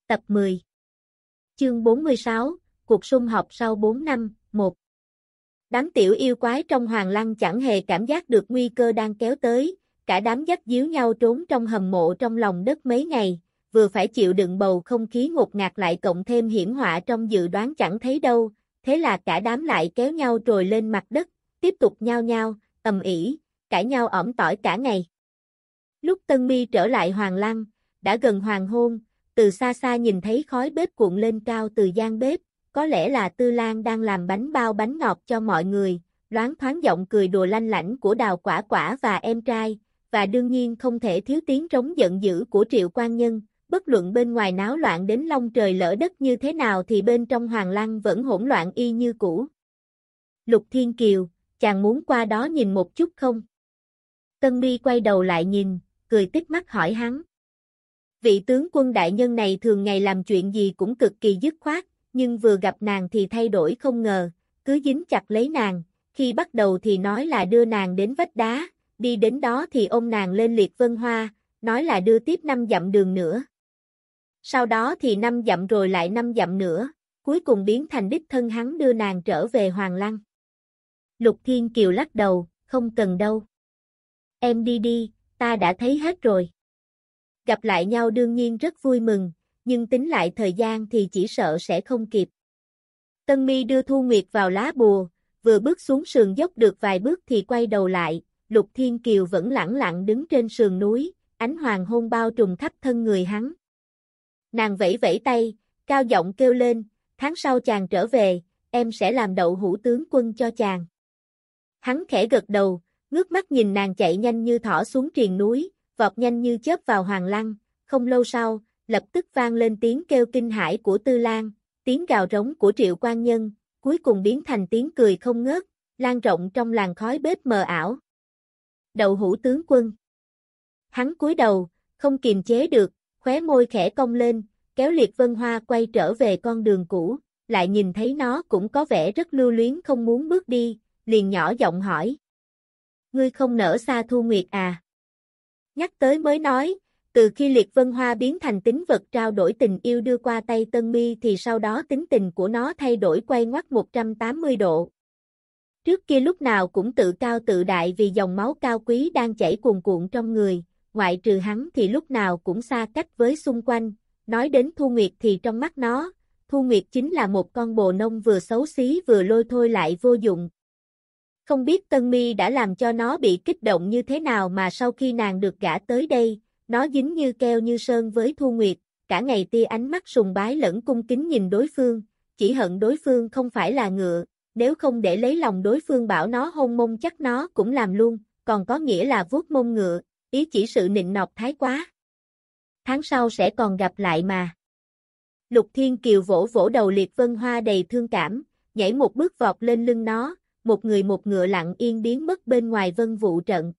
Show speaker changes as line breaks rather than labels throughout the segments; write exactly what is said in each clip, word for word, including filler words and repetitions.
Tập mười. Chương bốn mươi sáu, cuộc sum họp sau bốn năm, một. Đám tiểu yêu quái trong Hoàng Lăng chẳng hề cảm giác được nguy cơ đang kéo tới, cả đám dắt díu nhau trốn trong hầm mộ trong lòng đất mấy ngày, vừa phải chịu đựng bầu không khí ngột ngạt lại cộng thêm hiểm họa trong dự đoán chẳng thấy đâu, thế là cả đám lại kéo nhau trồi lên mặt đất, tiếp tục nhao nhao, ầm ĩ, cãi nhau ỏm tỏi cả ngày. Lúc Tân Mi trở lại Hoàng Lăng, đã gần hoàng hôn, từ xa xa nhìn thấy khói bếp cuộn lên cao từ gian bếp, có lẽ là Tư Lan đang làm bánh bao bánh ngọt cho mọi người, loáng thoáng giọng cười đùa lanh lảnh của Đào Quả Quả và em trai, và đương nhiên không thể thiếu tiếng trống giận dữ của Triệu Quan Nhân, bất luận bên ngoài náo loạn đến long trời lỡ đất như thế nào thì bên trong Hoàng Lăng vẫn hỗn loạn y như cũ. Lục Thiên Kiều, chàng muốn qua đó nhìn một chút không? Tân Mi quay đầu lại nhìn, cười tít mắt hỏi hắn. Vị tướng quân đại nhân này thường ngày làm chuyện gì cũng cực kỳ dứt khoát, nhưng vừa gặp nàng thì thay đổi không ngờ, cứ dính chặt lấy nàng, khi bắt đầu thì nói là đưa nàng đến vách đá, đi đến đó thì ôm nàng lên liệt vân hoa, nói là đưa tiếp năm dặm đường nữa. Sau đó thì năm dặm rồi lại năm dặm nữa, cuối cùng biến thành đích thân hắn đưa nàng trở về Hoàng Lăng. Lục Thiên Kiều lắc đầu, không cần đâu. Em đi đi, ta đã thấy hết rồi. Gặp lại nhau đương nhiên rất vui mừng, nhưng tính lại thời gian thì chỉ sợ sẽ không kịp. Tân Mi đưa Thu Nguyệt vào lá bùa, vừa bước xuống sườn dốc được vài bước thì quay đầu lại, Lục Thiên Kiều vẫn lẳng lặng đứng trên sườn núi, ánh hoàng hôn bao trùm khắp thân người hắn. Nàng vẫy vẫy tay, cao giọng kêu lên, tháng sau chàng trở về, em sẽ làm đậu hũ tướng quân cho chàng. Hắn khẽ gật đầu, ngước mắt nhìn nàng chạy nhanh như thỏ xuống triền núi, vọt nhanh như chớp vào Hoàng Lăng, không lâu sau, lập tức vang lên tiếng kêu kinh hãi của Tư Lan, tiếng gào rống của Triệu Quan Nhân, cuối cùng biến thành tiếng cười không ngớt, lan rộng trong làn khói bếp mờ ảo. Đậu hũ tướng quân. Hắn cúi đầu, không kiềm chế được, khóe môi khẽ cong lên, kéo liệt vân hoa quay trở về con đường cũ, lại nhìn thấy nó cũng có vẻ rất lưu luyến không muốn bước đi, liền nhỏ giọng hỏi. Ngươi không nỡ xa Thu Nguyệt à? Nhắc tới mới nói, từ khi liệt vân hoa biến thành tín vật trao đổi tình yêu đưa qua tay Tân Mi thì sau đó tính tình của nó thay đổi quay ngoắt một trăm tám mươi độ. Trước kia lúc nào cũng tự cao tự đại vì dòng máu cao quý đang chảy cuồn cuộn trong người, ngoại trừ hắn thì lúc nào cũng xa cách với xung quanh, nói đến Thu Nguyệt thì trong mắt nó, Thu Nguyệt chính là một con bồ nông vừa xấu xí vừa lôi thôi lại vô dụng. Không biết Tân Mi đã làm cho nó bị kích động như thế nào mà sau khi nàng được gả tới đây, nó dính như keo như sơn với Thu Nguyệt, cả ngày tia ánh mắt sùng bái lẫn cung kính nhìn đối phương, chỉ hận đối phương không phải là ngựa, nếu không để lấy lòng đối phương bảo nó hôn mông chắc nó cũng làm luôn, còn có nghĩa là vuốt mông ngựa, ý chỉ sự nịnh nọt thái quá. Tháng sau sẽ còn gặp lại mà. Lục Thiên Kiều vỗ vỗ đầu liệt vân hoa đầy thương cảm, nhảy một bước vọt lên lưng nó, một người một ngựa lặng yên biến mất bên ngoài vân vụ trận.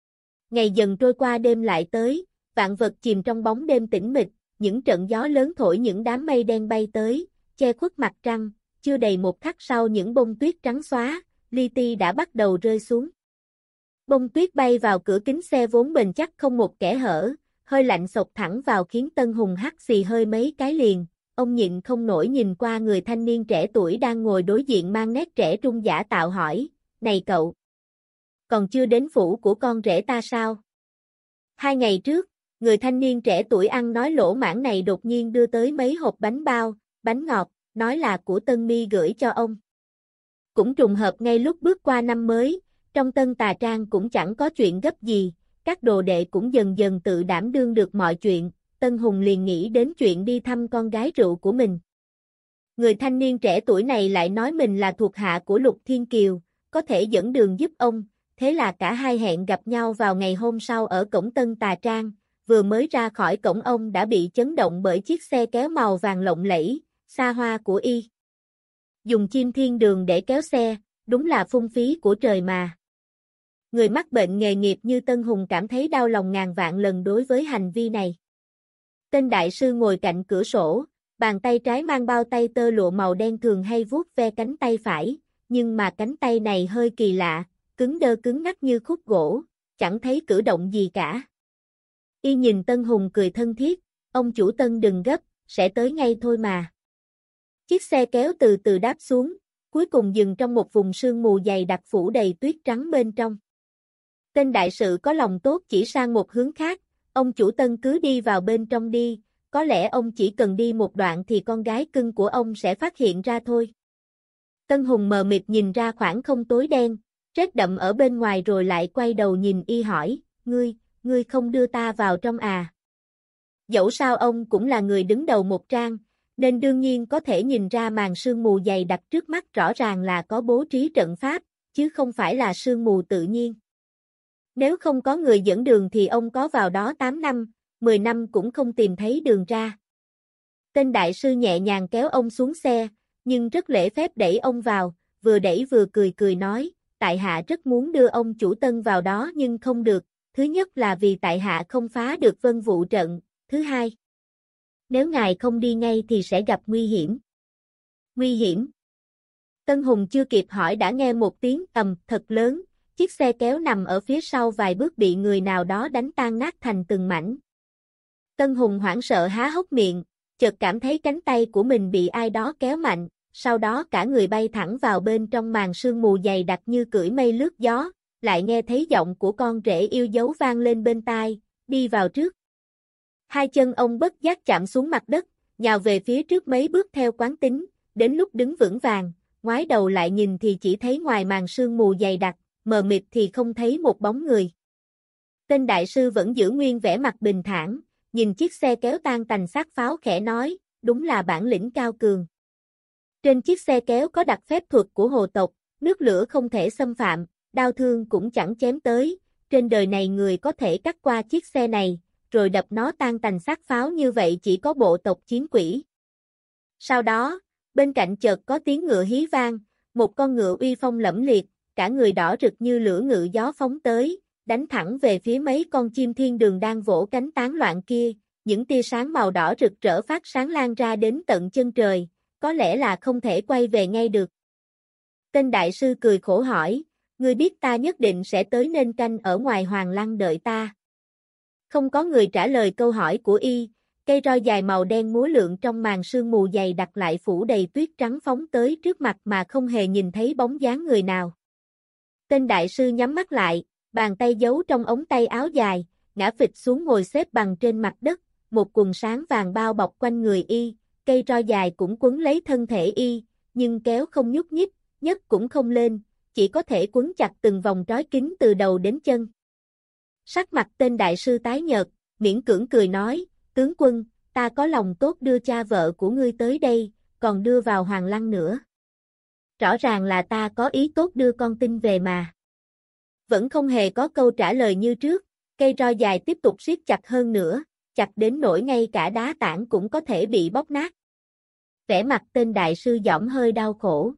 Ngày dần trôi qua đêm lại tới, vạn vật chìm trong bóng đêm tĩnh mịch, những trận gió lớn thổi những đám mây đen bay tới, che khuất mặt trăng, chưa đầy một khắc sau những bông tuyết trắng xóa, li ti đã bắt đầu rơi xuống. Bông tuyết bay vào cửa kính xe vốn bền chắc không một kẽ hở, hơi lạnh xộc thẳng vào khiến Tân Hùng hắt xì hơi mấy cái liền, ông nhịn không nổi nhìn qua người thanh niên trẻ tuổi đang ngồi đối diện mang nét trẻ trung giả tạo hỏi, này cậu, còn chưa đến phủ của con rể ta sao? Hai ngày trước, người thanh niên trẻ tuổi ăn nói lỗ mãng này đột nhiên đưa tới mấy hộp bánh bao, bánh ngọt, nói là của Tân Mi gửi cho ông. Cũng trùng hợp ngay lúc bước qua năm mới, trong Tân Tà Trang cũng chẳng có chuyện gấp gì, các đồ đệ cũng dần dần tự đảm đương được mọi chuyện, Tân Hùng liền nghĩ đến chuyện đi thăm con gái rượu của mình. Người thanh niên trẻ tuổi này lại nói mình là thuộc hạ của Lục Thiên Kiều, có thể dẫn đường giúp ông, thế là cả hai hẹn gặp nhau vào ngày hôm sau ở cổng Tân Tà Trang, vừa mới ra khỏi cổng ông đã bị chấn động bởi chiếc xe kéo màu vàng lộng lẫy, xa hoa của y. Dùng chim thiên đường để kéo xe, đúng là phung phí của trời mà. Người mắc bệnh nghề nghiệp như Tân Hùng cảm thấy đau lòng ngàn vạn lần đối với hành vi này. Tên đại sư ngồi cạnh cửa sổ, bàn tay trái mang bao tay tơ lụa màu đen thường hay vuốt ve cánh tay phải, nhưng mà cánh tay này hơi kỳ lạ, cứng đơ cứng ngắc như khúc gỗ, chẳng thấy cử động gì cả. Y nhìn Tân Hùng cười thân thiết, ông chủ Tân đừng gấp, sẽ tới ngay thôi mà. Chiếc xe kéo từ từ đáp xuống, cuối cùng dừng trong một vùng sương mù dày đặc phủ đầy tuyết trắng bên trong. Tên đại sự có lòng tốt chỉ sang một hướng khác, ông chủ Tân cứ đi vào bên trong đi, có lẽ ông chỉ cần đi một đoạn thì con gái cưng của ông sẽ phát hiện ra thôi. Tân Hùng mờ mịt nhìn ra khoảng không tối đen, rét đậm ở bên ngoài rồi lại quay đầu nhìn y hỏi, ngươi, ngươi không đưa ta vào trong à? Dẫu sao ông cũng là người đứng đầu một trang, nên đương nhiên có thể nhìn ra màn sương mù dày đặc trước mắt rõ ràng là có bố trí trận pháp, chứ không phải là sương mù tự nhiên. Nếu không có người dẫn đường thì ông có vào đó tám năm, mười năm cũng không tìm thấy đường ra. Tên đại sư nhẹ nhàng kéo ông xuống xe, nhưng rất lễ phép đẩy ông vào, vừa đẩy vừa cười cười nói, tại hạ rất muốn đưa ông chủ Tân vào đó nhưng không được, thứ nhất là vì tại hạ không phá được vân vụ trận, thứ hai, nếu ngài không đi ngay thì sẽ gặp nguy hiểm. Nguy hiểm? Tân Hùng chưa kịp hỏi đã nghe một tiếng ầm thật lớn, chiếc xe kéo nằm ở phía sau vài bước bị người nào đó đánh tan nát thành từng mảnh. Tân Hùng hoảng sợ há hốc miệng, chợt cảm thấy cánh tay của mình bị ai đó kéo mạnh, sau đó cả người bay thẳng vào bên trong màn sương mù dày đặc như cưỡi mây lướt gió, lại nghe thấy giọng của con rể yêu dấu vang lên bên tai, đi vào trước. Hai chân ông bất giác chạm xuống mặt đất, nhào về phía trước mấy bước theo quán tính, đến lúc đứng vững vàng, ngoái đầu lại nhìn thì chỉ thấy ngoài màn sương mù dày đặc, mờ mịt thì không thấy một bóng người. Tên đại sư vẫn giữ nguyên vẻ mặt bình thản, nhìn chiếc xe kéo tan tành xác pháo khẽ nói, đúng là bản lĩnh cao cường. Trên chiếc xe kéo có đặt phép thuật của hồ tộc, nước lửa không thể xâm phạm, đao thương cũng chẳng chém tới, trên đời này người có thể cắt qua chiếc xe này, rồi đập nó tan tành xác pháo như vậy chỉ có bộ tộc chiến quỷ. Sau đó, bên cạnh chợt có tiếng ngựa hí vang, một con ngựa uy phong lẫm liệt, cả người đỏ rực như lửa ngự gió phóng tới, đánh thẳng về phía mấy con chim thiên đường đang vỗ cánh tán loạn kia, những tia sáng màu đỏ rực rỡ phát sáng lan ra đến tận chân trời, có lẽ là không thể quay về ngay được. Tên đại sư cười khổ hỏi, ngươi biết ta nhất định sẽ tới nên canh ở ngoài hoàng lăng đợi ta. Không có người trả lời câu hỏi của y, cây roi dài màu đen múa lượn trong màn sương mù dày đặc lại phủ đầy tuyết trắng phóng tới trước mặt mà không hề nhìn thấy bóng dáng người nào. Tên đại sư nhắm mắt lại, bàn tay giấu trong ống tay áo dài, ngã phịch xuống ngồi xếp bằng trên mặt đất, một quần sáng vàng bao bọc quanh người y, cây roi dài cũng quấn lấy thân thể y, nhưng kéo không nhúc nhích, nhấc cũng không lên, chỉ có thể quấn chặt từng vòng trói kín từ đầu đến chân. Sắc mặt tên đại sư tái nhợt, miễn cưỡng cười nói, tướng quân, ta có lòng tốt đưa cha vợ của ngươi tới đây, còn đưa vào hoàng lăng nữa. Rõ ràng là ta có ý tốt đưa con tin về mà. Vẫn không hề có câu trả lời như trước, cây roi dài tiếp tục siết chặt hơn nữa, chặt đến nỗi ngay cả đá tảng cũng có thể bị bóc nát. Vẻ mặt tên đại sư dõm hơi đau khổ.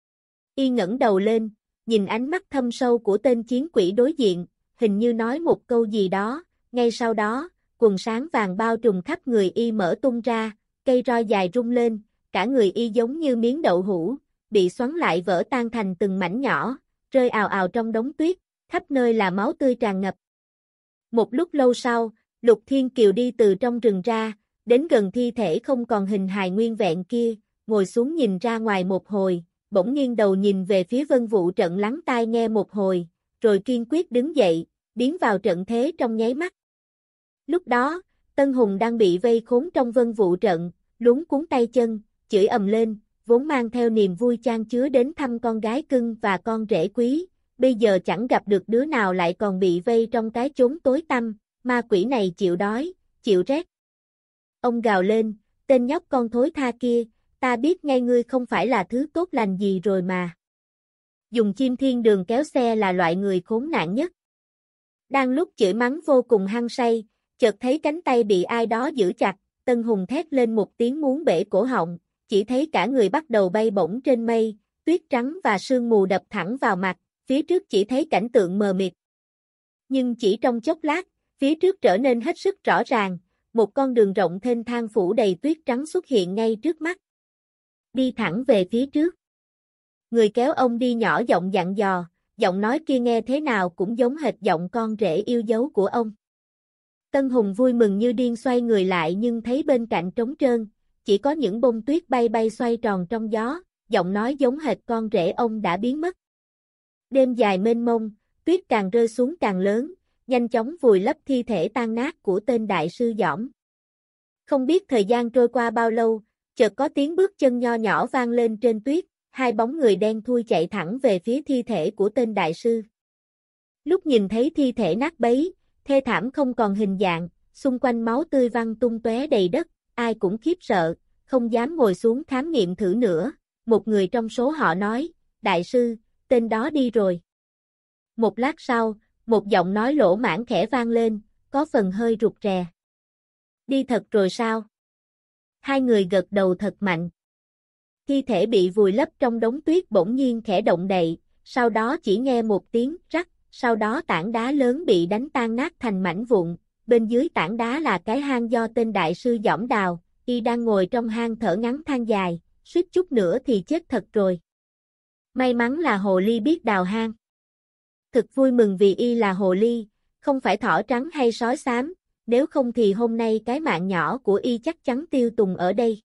Y ngẩng đầu lên, nhìn ánh mắt thâm sâu của tên chiến quỷ đối diện, hình như nói một câu gì đó, ngay sau đó, quần sáng vàng bao trùm khắp người y mở tung ra, cây roi dài rung lên, cả người y giống như miếng đậu hũ, bị xoắn lại vỡ tan thành từng mảnh nhỏ, rơi ào ào trong đống tuyết, khắp nơi là máu tươi tràn ngập. Một lúc lâu sau, Lục Thiên Kiều đi từ trong rừng ra, đến gần thi thể không còn hình hài nguyên vẹn kia, ngồi xuống nhìn ra ngoài một hồi, bỗng nghiêng đầu nhìn về phía vân vụ trận lắng tai nghe một hồi, rồi kiên quyết đứng dậy, biến vào trận thế trong nháy mắt. Lúc đó, Tân Hùng đang bị vây khốn trong vân vụ trận, luống cuống tay chân, chửi ầm lên, vốn mang theo niềm vui chan chứa đến thăm con gái cưng và con rể quý, bây giờ chẳng gặp được đứa nào lại còn bị vây trong cái chốn tối tăm, ma quỷ này chịu đói, chịu rét. Ông gào lên, tên nhóc con thối tha kia, ta biết ngay ngươi không phải là thứ tốt lành gì rồi mà. Dùng chim thiên đường kéo xe là loại người khốn nạn nhất. Đang lúc chửi mắng vô cùng hăng say, chợt thấy cánh tay bị ai đó giữ chặt, Tân Hùng thét lên một tiếng muốn bể cổ họng, chỉ thấy cả người bắt đầu bay bổng trên mây, tuyết trắng và sương mù đập thẳng vào mặt, phía trước chỉ thấy cảnh tượng mờ mịt. Nhưng chỉ trong chốc lát, phía trước trở nên hết sức rõ ràng, một con đường rộng thênh thang phủ đầy tuyết trắng xuất hiện ngay trước mắt. Đi thẳng về phía trước. Người kéo ông đi nhỏ giọng dặn dò, giọng nói kia nghe thế nào cũng giống hệt giọng con rể yêu dấu của ông. Tân Hùng vui mừng như điên xoay người lại nhưng thấy bên cạnh trống trơn, chỉ có những bông tuyết bay bay xoay tròn trong gió, giọng nói giống hệt con rể ông đã biến mất. Đêm dài mênh mông, tuyết càng rơi xuống càng lớn, nhanh chóng vùi lấp thi thể tan nát của tên đại sư Dõm. Không biết thời gian trôi qua bao lâu, chợt có tiếng bước chân nho nhỏ vang lên trên tuyết, hai bóng người đen thui chạy thẳng về phía thi thể của tên đại sư. Lúc nhìn thấy thi thể nát bấy, thê thảm không còn hình dạng, xung quanh máu tươi văng tung tóe đầy đất, ai cũng khiếp sợ, không dám ngồi xuống khám nghiệm thử nữa. Một người trong số họ nói, đại sư, tên đó đi rồi. Một lát sau, một giọng nói lỗ mãng khẽ vang lên, có phần hơi rụt rè. Đi thật rồi sao? Hai người gật đầu thật mạnh. Thi thể bị vùi lấp trong đống tuyết bỗng nhiên khẽ động đậy, sau đó chỉ nghe một tiếng rắc, sau đó tảng đá lớn bị đánh tan nát thành mảnh vụn, bên dưới tảng đá là cái hang do tên đại sư Dõm đào, y đang ngồi trong hang thở ngắn than dài, suýt chút nữa thì chết thật rồi. May mắn là hồ ly biết đào hang. Thực vui mừng vì y là hồ ly, không phải thỏ trắng hay sói xám, nếu không thì hôm nay cái mạng nhỏ của y chắc chắn tiêu tùng ở đây.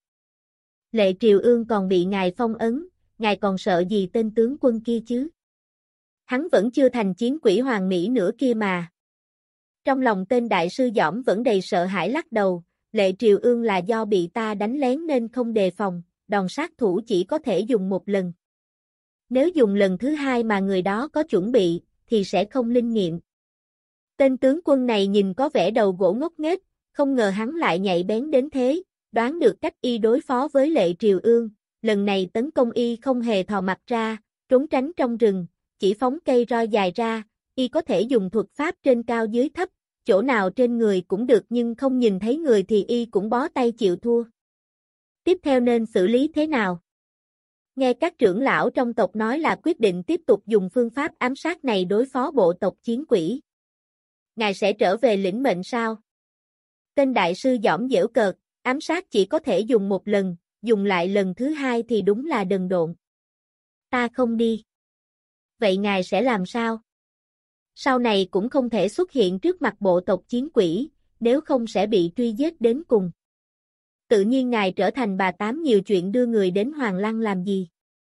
Lệ Triều Ương còn bị ngài phong ấn, ngài còn sợ gì tên tướng quân kia chứ? Hắn vẫn chưa thành chiến quỷ hoàng mỹ nữa kia mà. Trong lòng tên đại sư Dõm vẫn đầy sợ hãi lắc đầu, Lệ Triều Ương là do bị ta đánh lén nên không đề phòng, đòn sát thủ chỉ có thể dùng một lần. Nếu dùng lần thứ hai mà người đó có chuẩn bị, thì sẽ không linh nghiệm. Tên tướng quân này nhìn có vẻ đầu gỗ ngốc nghếch, không ngờ hắn lại nhạy bén đến thế, đoán được cách y đối phó với Lệ Triều Ương, lần này tấn công y không hề thò mặt ra, trốn tránh trong rừng, chỉ phóng cây roi dài ra, y có thể dùng thuật pháp trên cao dưới thấp, chỗ nào trên người cũng được nhưng không nhìn thấy người thì y cũng bó tay chịu thua. Tiếp theo nên xử lý thế nào? Nghe các trưởng lão trong tộc nói là quyết định tiếp tục dùng phương pháp ám sát này đối phó bộ tộc chiến quỷ. Ngài sẽ trở về lĩnh mệnh sao? Tên đại sư Dõm giễu cợt, ám sát chỉ có thể dùng một lần, dùng lại lần thứ hai thì đúng là đần độn. Ta không đi. Vậy ngài sẽ làm sao? Sau này cũng không thể xuất hiện trước mặt bộ tộc chiến quỷ, nếu không sẽ bị truy giết đến cùng. Tự nhiên ngài trở thành bà tám nhiều chuyện đưa người đến Hoàng Lăng làm gì?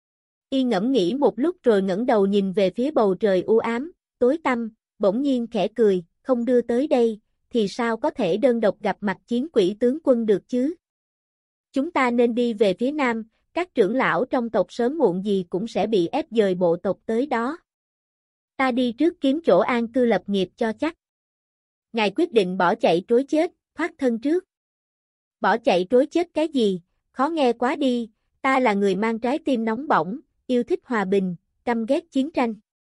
Y ngẫm nghĩ một lúc rồi ngẩng đầu nhìn về phía bầu trời u ám, tối tăm, bỗng nhiên khẽ cười, không đưa tới đây, thì sao có thể đơn độc gặp mặt chiến quỷ tướng quân được chứ? Chúng ta nên đi về phía nam, các trưởng lão trong tộc sớm muộn gì cũng sẽ bị ép dời bộ tộc tới đó. Ta đi trước kiếm chỗ an cư lập nghiệp cho chắc. Ngài quyết định bỏ chạy trối chết, thoát thân trước. Bỏ chạy trối chết cái gì, khó nghe quá đi, ta là người mang trái tim nóng bỏng, yêu thích hòa bình, căm ghét chiến tranh.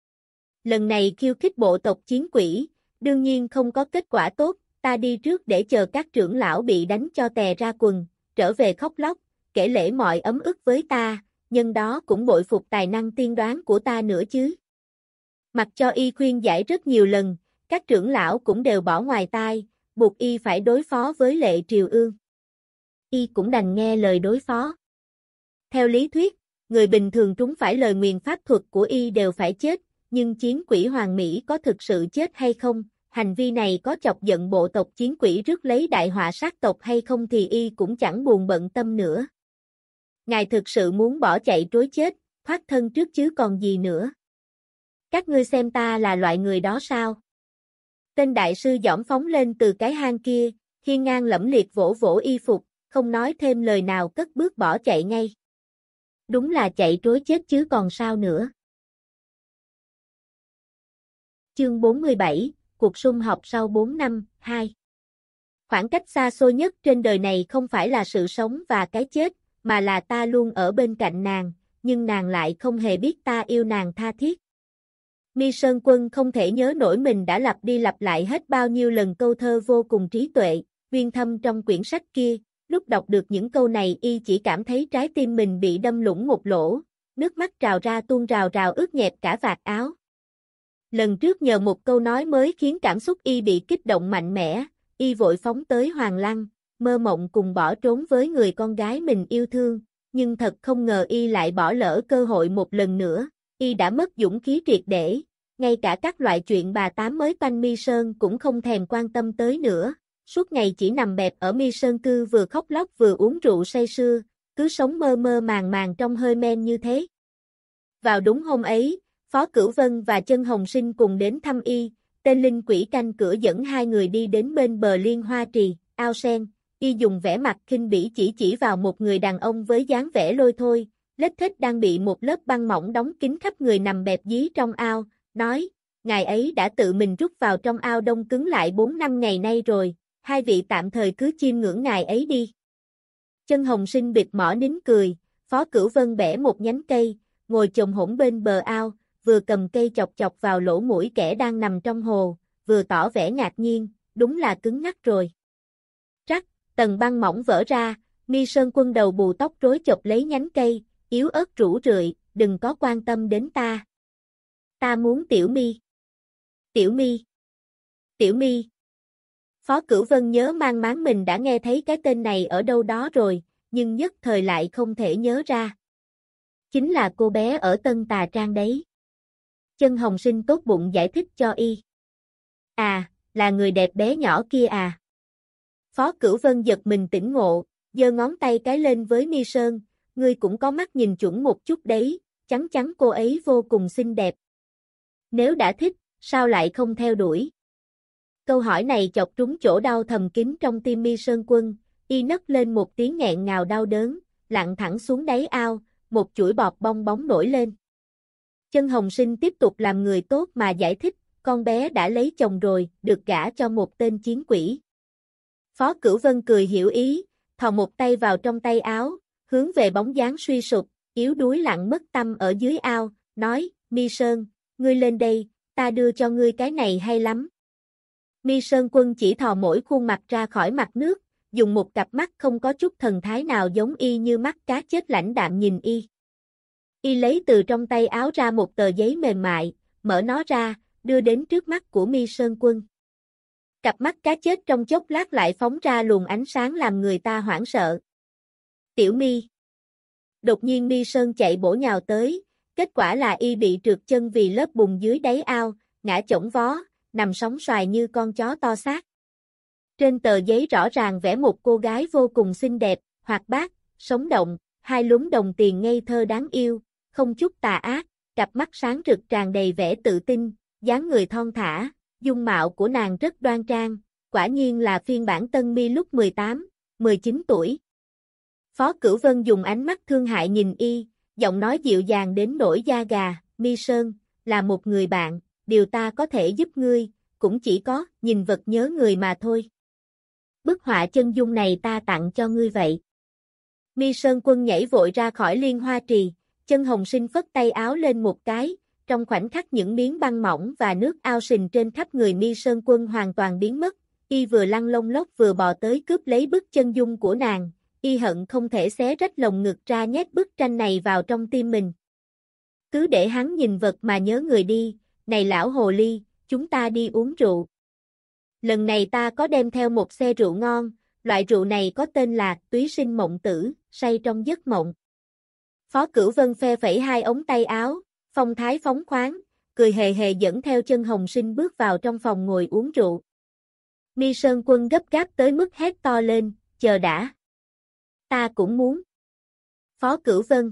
Lần này khiêu khích bộ tộc chiến quỷ, đương nhiên không có kết quả tốt, ta đi trước để chờ các trưởng lão bị đánh cho tè ra quần, trở về khóc lóc, kể lể mọi ấm ức với ta, nhân đó cũng bội phục tài năng tiên đoán của ta nữa chứ. Mặc cho y khuyên giải rất nhiều lần, các trưởng lão cũng đều bỏ ngoài tai, buộc y phải đối phó với Lệ Triều Ương. Y cũng đành nghe lời đối phó. Theo lý thuyết, người bình thường trúng phải lời nguyền pháp thuật của y đều phải chết, nhưng chiến quỷ hoàng mỹ có thực sự chết hay không, hành vi này có chọc giận bộ tộc chiến quỷ rước lấy đại họa sát tộc hay không thì y cũng chẳng buồn bận tâm nữa. Ngài thực sự muốn bỏ chạy trối chết, thoát thân trước chứ còn gì nữa. Các ngươi xem ta là loại người đó sao? Tên đại sư Dõm phóng lên từ cái hang kia, hiên ngang lẫm liệt vỗ vỗ y phục, không nói thêm lời nào cất bước bỏ chạy ngay. Đúng là chạy trối chết chứ còn sao nữa. Chương bốn mươi bảy, cuộc sum họp sau bốn năm, hai. Khoảng cách xa xôi nhất trên đời này không phải là sự sống và cái chết, mà là ta luôn ở bên cạnh nàng, nhưng nàng lại không hề biết ta yêu nàng tha thiết. Mi Sơn Quân không thể nhớ nổi mình đã lặp đi lặp lại hết bao nhiêu lần câu thơ vô cùng trí tuệ, uyên thâm trong quyển sách kia, lúc đọc được những câu này y chỉ cảm thấy trái tim mình bị đâm lủng một lỗ, nước mắt trào ra tuôn rào rào ướt nhẹp cả vạt áo. Lần trước nhờ một câu nói mới khiến cảm xúc y bị kích động mạnh mẽ, y vội phóng tới Hoàng Lăng, mơ mộng cùng bỏ trốn với người con gái mình yêu thương, nhưng thật không ngờ y lại bỏ lỡ cơ hội một lần nữa, y đã mất dũng khí triệt để, ngay cả các loại chuyện bà tám mới toanh Mi Sơn cũng không thèm quan tâm tới nữa, suốt ngày chỉ nằm bẹp ở Mi Sơn Cư vừa khóc lóc vừa uống rượu say sưa, cứ sống mơ mơ màng màng trong hơi men như thế. Vào đúng hôm ấy, Phó Cửu Vân và Chân Hồng Sinh cùng đến thăm y, tên linh quỷ canh cửa dẫn hai người đi đến bên bờ Liên Hoa Trì, ao sen, y dùng vẻ mặt khinh bỉ chỉ chỉ vào một người đàn ông với dáng vẻ lôi thôi, lết thết đang bị một lớp băng mỏng đóng kín khắp người nằm bẹp dí trong ao, nói, ngài ấy đã tự mình rút vào trong ao đông cứng lại bốn năm ngày nay rồi, hai vị tạm thời cứ chiêm ngưỡng ngài ấy đi. Chân Hồng Sinh bịt mỏ nín cười, Phó Cửu Vân bẻ một nhánh cây, ngồi chồm hổm bên bờ ao, vừa cầm cây chọc chọc vào lỗ mũi kẻ đang nằm trong hồ, vừa tỏ vẻ ngạc nhiên, đúng là cứng ngắc rồi. Rắc, tầng băng mỏng vỡ ra, Mi Sơn Quân đầu bù tóc rối chộp lấy nhánh cây, yếu ớt rũ rượi, đừng có quan tâm đến ta. Ta muốn Tiểu Mi. Tiểu Mi. Tiểu Mi. Phó Cửu Vân nhớ mang máng mình đã nghe thấy cái tên này ở đâu đó rồi, nhưng nhất thời lại không thể nhớ ra. Chính là cô bé ở Tân Tà Trang đấy. Chân Hồng Sinh tốt bụng giải thích cho y. À, là người đẹp bé nhỏ kia à. Phó Cửu Vân giật mình tỉnh ngộ, giơ ngón tay cái lên với Mi Sơn, ngươi cũng có mắt nhìn chuẩn một chút đấy, chắn chắn cô ấy vô cùng xinh đẹp. Nếu đã thích, sao lại không theo đuổi? Câu hỏi này chọc trúng chỗ đau thầm kín trong tim Mi Sơn Quân, y nấc lên một tiếng nghẹn ngào đau đớn, lặn thẳng xuống đáy ao, một chuỗi bọt bong bóng nổi lên. Chân Hồng Sinh tiếp tục làm người tốt mà giải thích, con bé đã lấy chồng rồi, được gả cho một tên chiến quỷ. Phó Cửu Vân cười hiểu ý, thò một tay vào trong tay áo, hướng về bóng dáng suy sụp, yếu đuối lặng mất tâm ở dưới ao, nói, Mi Sơn, ngươi lên đây, ta đưa cho ngươi cái này hay lắm. Mi Sơn Quân chỉ thò mỗi khuôn mặt ra khỏi mặt nước, dùng một cặp mắt không có chút thần thái nào giống y như mắt cá chết lãnh đạm nhìn y. Y lấy từ trong tay áo ra một tờ giấy mềm mại, mở nó ra, đưa đến trước mắt của Mi Sơn Quân. Cặp mắt cá chết trong chốc lát lại phóng ra luồng ánh sáng làm người ta hoảng sợ. Tiểu Mi. Đột nhiên Mi Sơn chạy bổ nhào tới, kết quả là y bị trượt chân vì lớp bùn dưới đáy ao, ngã chổng vó, nằm sóng xoài như con chó to xác. Trên tờ giấy rõ ràng vẽ một cô gái vô cùng xinh đẹp, hoạt bát, sống động, hai lúm đồng tiền ngây thơ đáng yêu, không chút tà ác, cặp mắt sáng rực tràn đầy vẻ tự tin, dáng người thon thả, dung mạo của nàng rất đoan trang, quả nhiên là phiên bản Tân Mi lúc mười tám, mười chín tuổi. Phó Cửu Vân dùng ánh mắt thương hại nhìn y, giọng nói dịu dàng đến nỗi da gà, Mi Sơn, là một người bạn, điều ta có thể giúp ngươi, cũng chỉ có nhìn vật nhớ người mà thôi. Bức họa chân dung này ta tặng cho ngươi vậy. Mi Sơn Quân nhảy vội ra khỏi Liên Hoa Trì, Chân Hồng Sinh phất tay áo lên một cái, trong khoảnh khắc những miếng băng mỏng và nước ao sình trên khắp người Mi Sơn Quân hoàn toàn biến mất, y vừa lăn lông lốc vừa bò tới cướp lấy bức chân dung của nàng, y hận không thể xé rách lồng ngực ra nhét bức tranh này vào trong tim mình. Cứ để hắn nhìn vật mà nhớ người đi, này lão hồ ly, chúng ta đi uống rượu. Lần này ta có đem theo một xe rượu ngon, loại rượu này có tên là Túy Sinh Mộng Tử, say trong giấc mộng. Phó Cửu Vân phe phẩy hai ống tay áo, phong thái phóng khoáng, cười hề hề dẫn theo Chân Hồng Sinh bước vào trong phòng ngồi uống rượu. Mi Sơn Quân gấp gáp tới mức hét to lên, chờ đã. Ta cũng muốn. Phó Cửu Vân.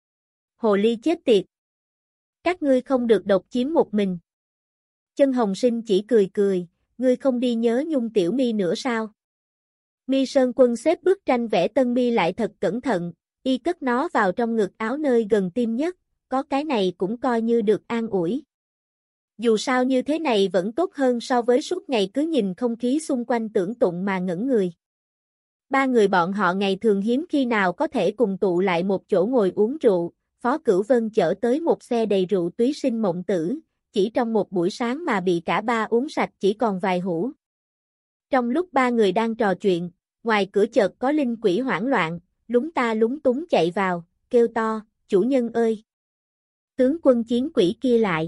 Hồ ly chết tiệt. Các ngươi không được độc chiếm một mình. Chân Hồng Sinh chỉ cười cười, ngươi không đi nhớ nhung Tiểu Mi nữa sao? Mi Sơn Quân xếp bức tranh vẽ Tân Mi lại thật cẩn thận, y cất nó vào trong ngực áo nơi gần tim nhất, có cái này cũng coi như được an ủi. Dù sao như thế này vẫn tốt hơn so với suốt ngày cứ nhìn không khí xung quanh tưởng tụng mà ngẩn người. Ba người bọn họ ngày thường hiếm khi nào có thể cùng tụ lại một chỗ ngồi uống rượu, Phó Cửu Vân chở tới một xe đầy rượu Túy Sinh Mộng Tử, chỉ trong một buổi sáng mà bị cả ba uống sạch chỉ còn vài hũ. Trong lúc ba người đang trò chuyện, ngoài cửa chợt có linh quỷ hoảng loạn, lúng ta lúng túng chạy vào, kêu to, chủ nhân ơi! Tướng quân chiến quỷ kia lại.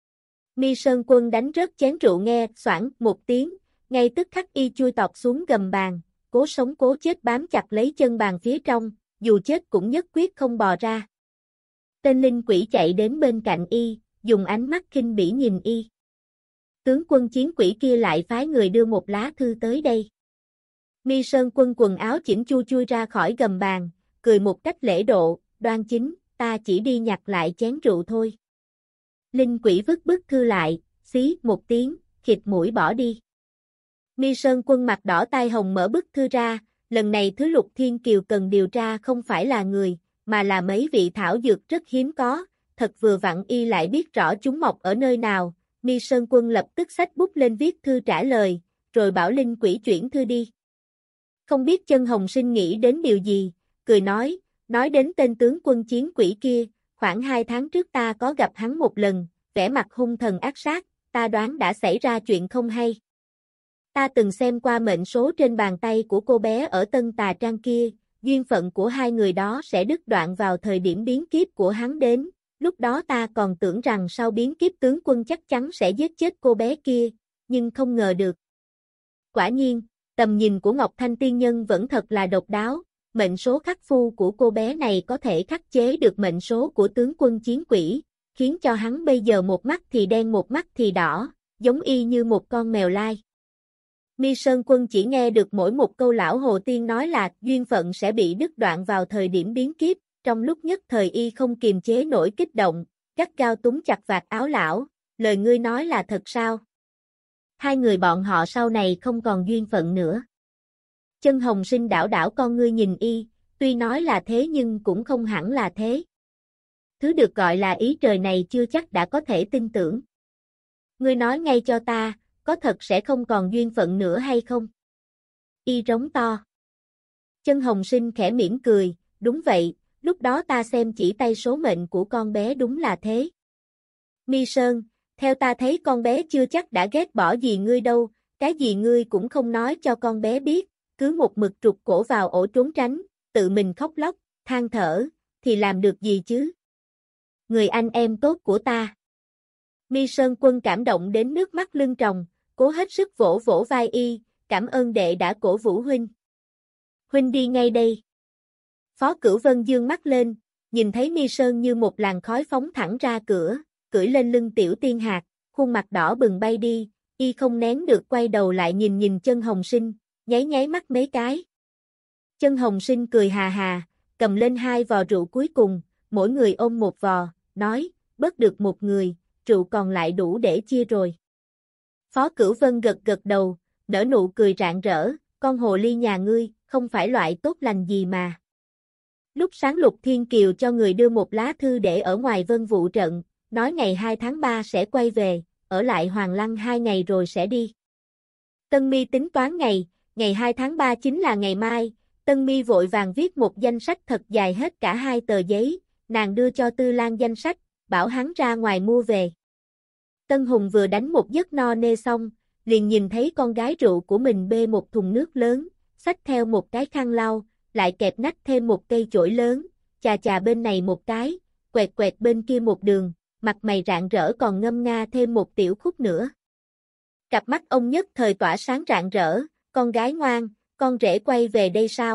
Mi Sơn Quân đánh rớt chén rượu nghe, xoảng một tiếng, ngay tức khắc y chui tọt xuống gầm bàn, cố sống cố chết bám chặt lấy chân bàn phía trong, dù chết cũng nhất quyết không bò ra. Tên linh quỷ chạy đến bên cạnh y, dùng ánh mắt khinh bỉ nhìn y. Tướng quân chiến quỷ kia lại phái người đưa một lá thư tới đây. Mi Sơn Quân quần áo chỉnh chu chui ra khỏi gầm bàn, cười một cách lễ độ, đoan chính, ta chỉ đi nhặt lại chén rượu thôi. Linh quỷ vứt bức thư lại, xí một tiếng, khịt mũi bỏ đi. Mi Sơn Quân mặt đỏ tai hồng mở bức thư ra, lần này thứ Lục Thiên Kiều cần điều tra không phải là người, mà là mấy vị thảo dược rất hiếm có, thật vừa vặn y lại biết rõ chúng mọc ở nơi nào. Mi Sơn Quân lập tức xách bút lên viết thư trả lời, rồi bảo Linh quỷ chuyển thư đi. Không biết Chân Hồng Sinh nghĩ đến điều gì, cười nói, nói đến tên tướng quân chiến quỷ kia, khoảng hai tháng trước ta có gặp hắn một lần, vẻ mặt hung thần ác sát, ta đoán đã xảy ra chuyện không hay. Ta từng xem qua mệnh số trên bàn tay của cô bé ở Tân Tà Trang kia, duyên phận của hai người đó sẽ đứt đoạn vào thời điểm biến kiếp của hắn đến, lúc đó ta còn tưởng rằng sau biến kiếp tướng quân chắc chắn sẽ giết chết cô bé kia, nhưng không ngờ được. Quả nhiên, tầm nhìn của Ngọc Thanh Tiên Nhân vẫn thật là độc đáo, mệnh số khắc phu của cô bé này có thể khắc chế được mệnh số của tướng quân chiến quỷ, khiến cho hắn bây giờ một mắt thì đen một mắt thì đỏ, giống y như một con mèo lai. Mi Sơn Quân chỉ nghe được mỗi một câu lão Hồ Tiên nói là duyên phận sẽ bị đứt đoạn vào thời điểm biến kiếp, trong lúc nhất thời y không kiềm chế nổi kích động, gắt gao túm chặt vạt áo lão, lời ngươi nói là thật sao? Hai người bọn họ sau này không còn duyên phận nữa. Chân Hồng Sinh đảo đảo con ngươi nhìn y, tuy nói là thế nhưng cũng không hẳn là thế. Thứ được gọi là ý trời này chưa chắc đã có thể tin tưởng. Ngươi nói ngay cho ta, có thật sẽ không còn duyên phận nữa hay không? Y rống to. Chân Hồng Sinh khẽ mỉm cười, đúng vậy, lúc đó ta xem chỉ tay số mệnh của con bé đúng là thế. Mi Sơn, theo ta thấy con bé chưa chắc đã ghét bỏ gì ngươi đâu, cái gì ngươi cũng không nói cho con bé biết, cứ một mực trục cổ vào ổ trốn tránh, tự mình khóc lóc, than thở, thì làm được gì chứ? Người anh em tốt của ta. Mi Sơn Quân cảm động đến nước mắt lưng tròng, cố hết sức vỗ vỗ vai y, cảm ơn đệ đã cổ vũ huynh. Huynh đi ngay đây. Phó Cửu Vân dương mắt lên, nhìn thấy Mi Sơn như một làn khói phóng thẳng ra cửa, cưỡi lên lưng Tiểu Tiên Hạc, khuôn mặt đỏ bừng bay đi, y không nén được quay đầu lại nhìn nhìn Chân Hồng Sinh, nháy nháy mắt mấy cái. Chân Hồng Sinh cười hà hà, cầm lên hai vò rượu cuối cùng, mỗi người ôm một vò, nói, bớt được một người, rượu còn lại đủ để chia rồi. Phó Cửu Vân gật gật đầu, nở nụ cười rạng rỡ, con hồ ly nhà ngươi, không phải loại tốt lành gì mà. Lúc sáng Lục Thiên Kiều cho người đưa một lá thư để ở ngoài Vân Vũ trận, nói ngày hai tháng ba sẽ quay về, ở lại Hoàng Lăng hai ngày rồi sẽ đi. Tân Mi tính toán ngày, ngày hai tháng ba chính là ngày mai, Tân Mi vội vàng viết một danh sách thật dài hết cả hai tờ giấy, nàng đưa cho Tư Lan danh sách, bảo hắn ra ngoài mua về. Tân Hùng vừa đánh một giấc no nê xong, liền nhìn thấy con gái rượu của mình bê một thùng nước lớn, xách theo một cái khăn lau, lại kẹp nách thêm một cây chổi lớn, chà chà bên này một cái, quẹt quẹt bên kia một đường, mặt mày rạng rỡ còn ngâm nga thêm một tiểu khúc nữa. Cặp mắt ông nhất thời tỏa sáng rạng rỡ, con gái ngoan, con rể quay về đây sao?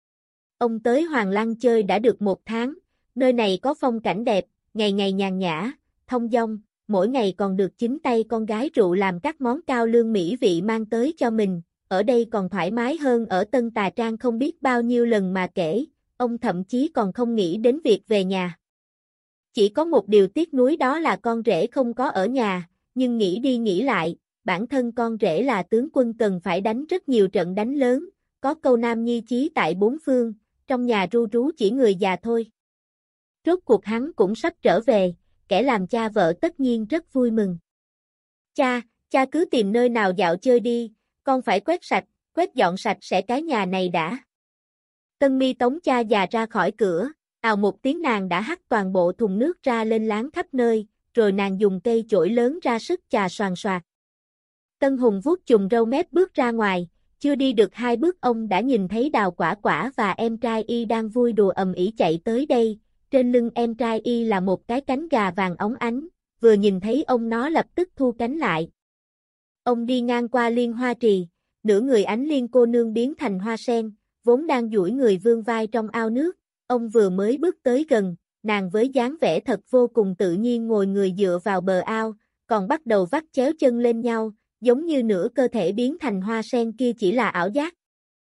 Ông tới Hoàng Lăng chơi đã được một tháng, nơi này có phong cảnh đẹp, ngày ngày nhàn nhã, thông dong, mỗi ngày còn được chính tay con gái rượu làm các món cao lương mỹ vị mang tới cho mình, ở đây còn thoải mái hơn ở Tân Tà Trang không biết bao nhiêu lần mà kể, ông thậm chí còn không nghĩ đến việc về nhà. Chỉ có một điều tiếc nuối đó là con rể không có ở nhà, nhưng nghĩ đi nghĩ lại, bản thân con rể là tướng quân cần phải đánh rất nhiều trận đánh lớn, có câu nam nhi chí tại bốn phương, trong nhà ru rú chỉ người già thôi. Rốt cuộc hắn cũng sắp trở về, kẻ làm cha vợ tất nhiên rất vui mừng. Cha, cha cứ tìm nơi nào dạo chơi đi, con phải quét sạch, quét dọn sạch sẽ cái nhà này đã. Tân Mi tống cha già ra khỏi cửa, ào một tiếng nàng đã hắt toàn bộ thùng nước ra lên láng khắp nơi, rồi nàng dùng cây chổi lớn ra sức chà xoàn xoạt. Tân Hùng vuốt chùm râu mép bước ra ngoài, chưa đi được hai bước ông đã nhìn thấy Đào Quả Quả và em trai y đang vui đùa ầm ĩ chạy tới đây, trên lưng em trai y là một cái cánh gà vàng óng ánh, vừa nhìn thấy ông nó lập tức thu cánh lại. Ông đi ngang qua Liên Hoa Trì, nửa người Ánh Liên cô nương biến thành hoa sen, vốn đang duỗi người vươn vai trong ao nước, ông vừa mới bước tới gần, nàng với dáng vẻ thật vô cùng tự nhiên ngồi người dựa vào bờ ao, còn bắt đầu vắt chéo chân lên nhau, giống như nửa cơ thể biến thành hoa sen kia chỉ là ảo giác.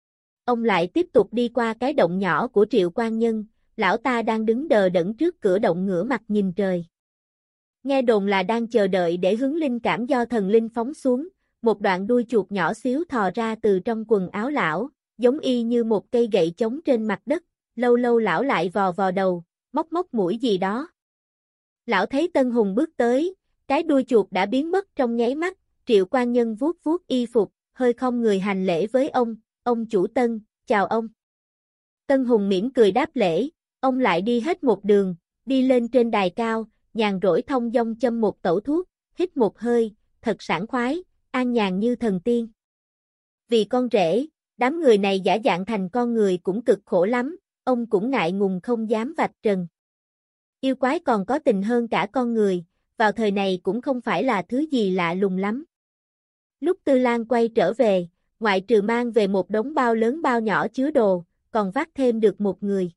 ông lại tiếp tục đi qua cái động nhỏ của Triệu Quan Nhân, lão ta đang đứng đờ đẫn trước cửa động ngửa mặt nhìn trời. Nghe đồn là đang chờ đợi để hứng linh cảm do thần linh phóng xuống, một đoạn đuôi chuột nhỏ xíu thò ra từ trong quần áo lão, giống y như một cây gậy chống trên mặt đất, lâu lâu lão lại vò vò đầu, móc móc mũi gì đó. Lão thấy Tân Hùng bước tới, cái đuôi chuột đã biến mất trong nháy mắt, Triệu Quan Nhân vuốt vuốt y phục, hơi không người hành lễ với ông, ông chủ Tân, chào ông. Tân Hùng mỉm cười đáp lễ, ông lại đi hết một đường, đi lên trên đài cao, nhàn rỗi thông dong châm một tẩu thuốc, hít một hơi, thật sảng khoái, an nhàn như thần tiên. Vì con rể, đám người này giả dạng thành con người cũng cực khổ lắm, ông cũng ngại ngùng không dám vạch trần. Yêu quái còn có tình hơn cả con người, vào thời này cũng không phải là thứ gì lạ lùng lắm. Lúc Tư Lan quay trở về, ngoại trừ mang về một đống bao lớn bao nhỏ chứa đồ, còn vác thêm được một người.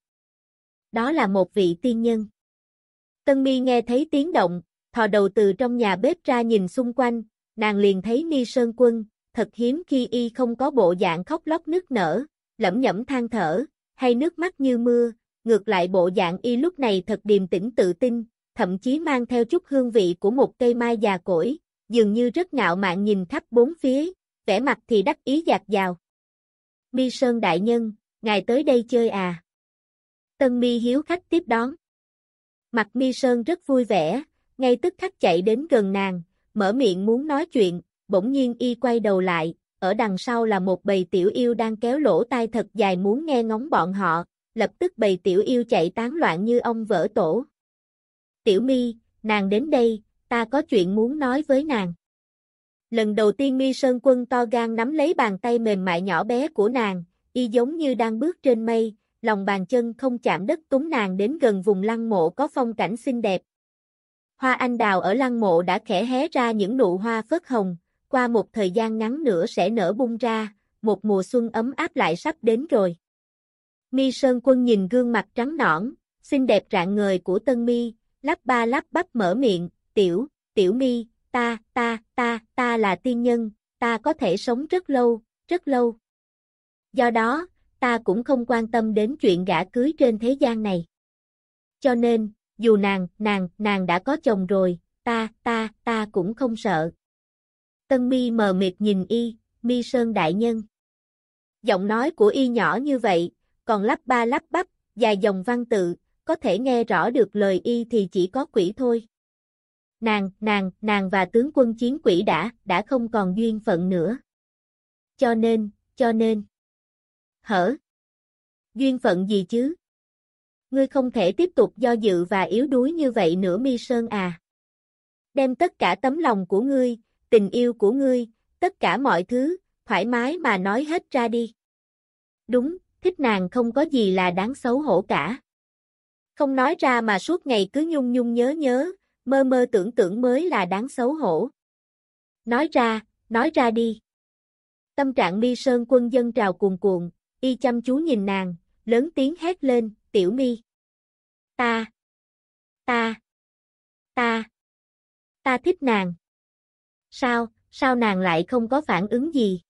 Đó là một vị tiên nhân. Tân Mi nghe thấy tiếng động, thò đầu từ trong nhà bếp ra nhìn xung quanh, nàng liền thấy Mi Sơn Quân, thật hiếm khi y không có bộ dạng khóc lóc nức nở, lẩm nhẩm than thở, hay nước mắt như mưa, ngược lại bộ dạng y lúc này thật điềm tĩnh tự tin, thậm chí mang theo chút hương vị của một cây mai già cỗi, dường như rất ngạo mạn nhìn khắp bốn phía, vẻ mặt thì đắc ý dạt dào. Mi Sơn đại nhân, ngài tới đây chơi à? Tân Mi hiếu khách tiếp đón. Mặt Mi Sơn rất vui vẻ, ngay tức khắc chạy đến gần nàng, mở miệng muốn nói chuyện, bỗng nhiên y quay đầu lại, ở đằng sau là một bầy tiểu yêu đang kéo lỗ tai thật dài muốn nghe ngóng bọn họ, lập tức bầy tiểu yêu chạy tán loạn như ong vỡ tổ. Tiểu Mi, nàng đến đây, ta có chuyện muốn nói với nàng. Lần đầu tiên Mi Sơn Quân to gan nắm lấy bàn tay mềm mại nhỏ bé của nàng, y giống như đang bước trên mây, lòng bàn chân không chạm đất túng nàng đến gần vùng lăng mộ có phong cảnh xinh đẹp. Hoa anh đào ở lăng mộ đã khẽ hé ra những nụ hoa phớt hồng, qua một thời gian ngắn nữa sẽ nở bung ra, một mùa xuân ấm áp lại sắp đến rồi. Mi Sơn Quân nhìn gương mặt trắng nõn, xinh đẹp rạng ngời của Tân Mi, lắp ba lắp bắp mở miệng, tiểu, tiểu Mi, ta, ta, ta, ta là tiên nhân, ta có thể sống rất lâu, rất lâu. Do đó, ta cũng không quan tâm đến chuyện gả cưới trên thế gian này. Cho nên, dù nàng, nàng, nàng đã có chồng rồi, ta, ta, ta cũng không sợ. Tân Mi mờ mịt nhìn y, Mi Sơn đại nhân. Giọng nói của y nhỏ như vậy, còn lắp ba lắp bắp, dài dòng văn tự, có thể nghe rõ được lời y thì chỉ có quỷ thôi. Nàng, nàng, nàng và tướng quân chiến quỷ đã, đã không còn duyên phận nữa. Cho nên, cho nên. Hở? Duyên phận gì chứ? Ngươi không thể tiếp tục do dự và yếu đuối như vậy nữa Mi Sơn à. Đem tất cả tấm lòng của ngươi, tình yêu của ngươi, tất cả mọi thứ, thoải mái mà nói hết ra đi. Đúng, thích nàng không có gì là đáng xấu hổ cả. Không nói ra mà suốt ngày cứ nhung nhung nhớ nhớ, mơ mơ tưởng tưởng mới là đáng xấu hổ. Nói ra, nói ra đi. Tâm trạng Mi Sơn Quân dâng trào cuồn cuộn, y chăm chú nhìn nàng, lớn tiếng hét lên, tiểu Mi. Ta, ta, ta, ta thích nàng. Sao, sao nàng lại không có phản ứng gì?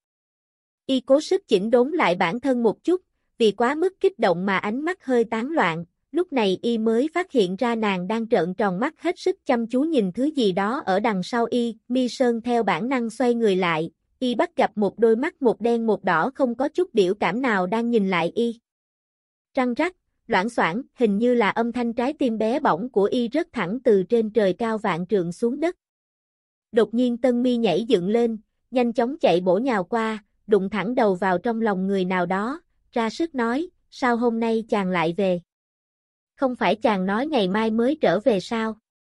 Y cố sức chỉnh đốn lại bản thân một chút, vì quá mức kích động mà ánh mắt hơi tán loạn, lúc này y mới phát hiện ra nàng đang trợn tròn mắt hết sức chăm chú nhìn thứ gì đó ở đằng sau y, Mi Sơn theo bản năng xoay người lại, y bắt gặp một đôi mắt một đen một đỏ không có chút biểu cảm nào đang nhìn lại y. Răng rắc, loảng xoảng, hình như là âm thanh trái tim bé bỏng của y rớt thẳng từ trên trời cao vạn trượng xuống đất. Đột nhiên Tân Mi nhảy dựng lên, nhanh chóng chạy bổ nhào qua, đụng thẳng đầu vào trong lòng người nào đó, ra sức nói, sao hôm nay chàng lại về? Không phải chàng nói ngày mai mới trở về sao?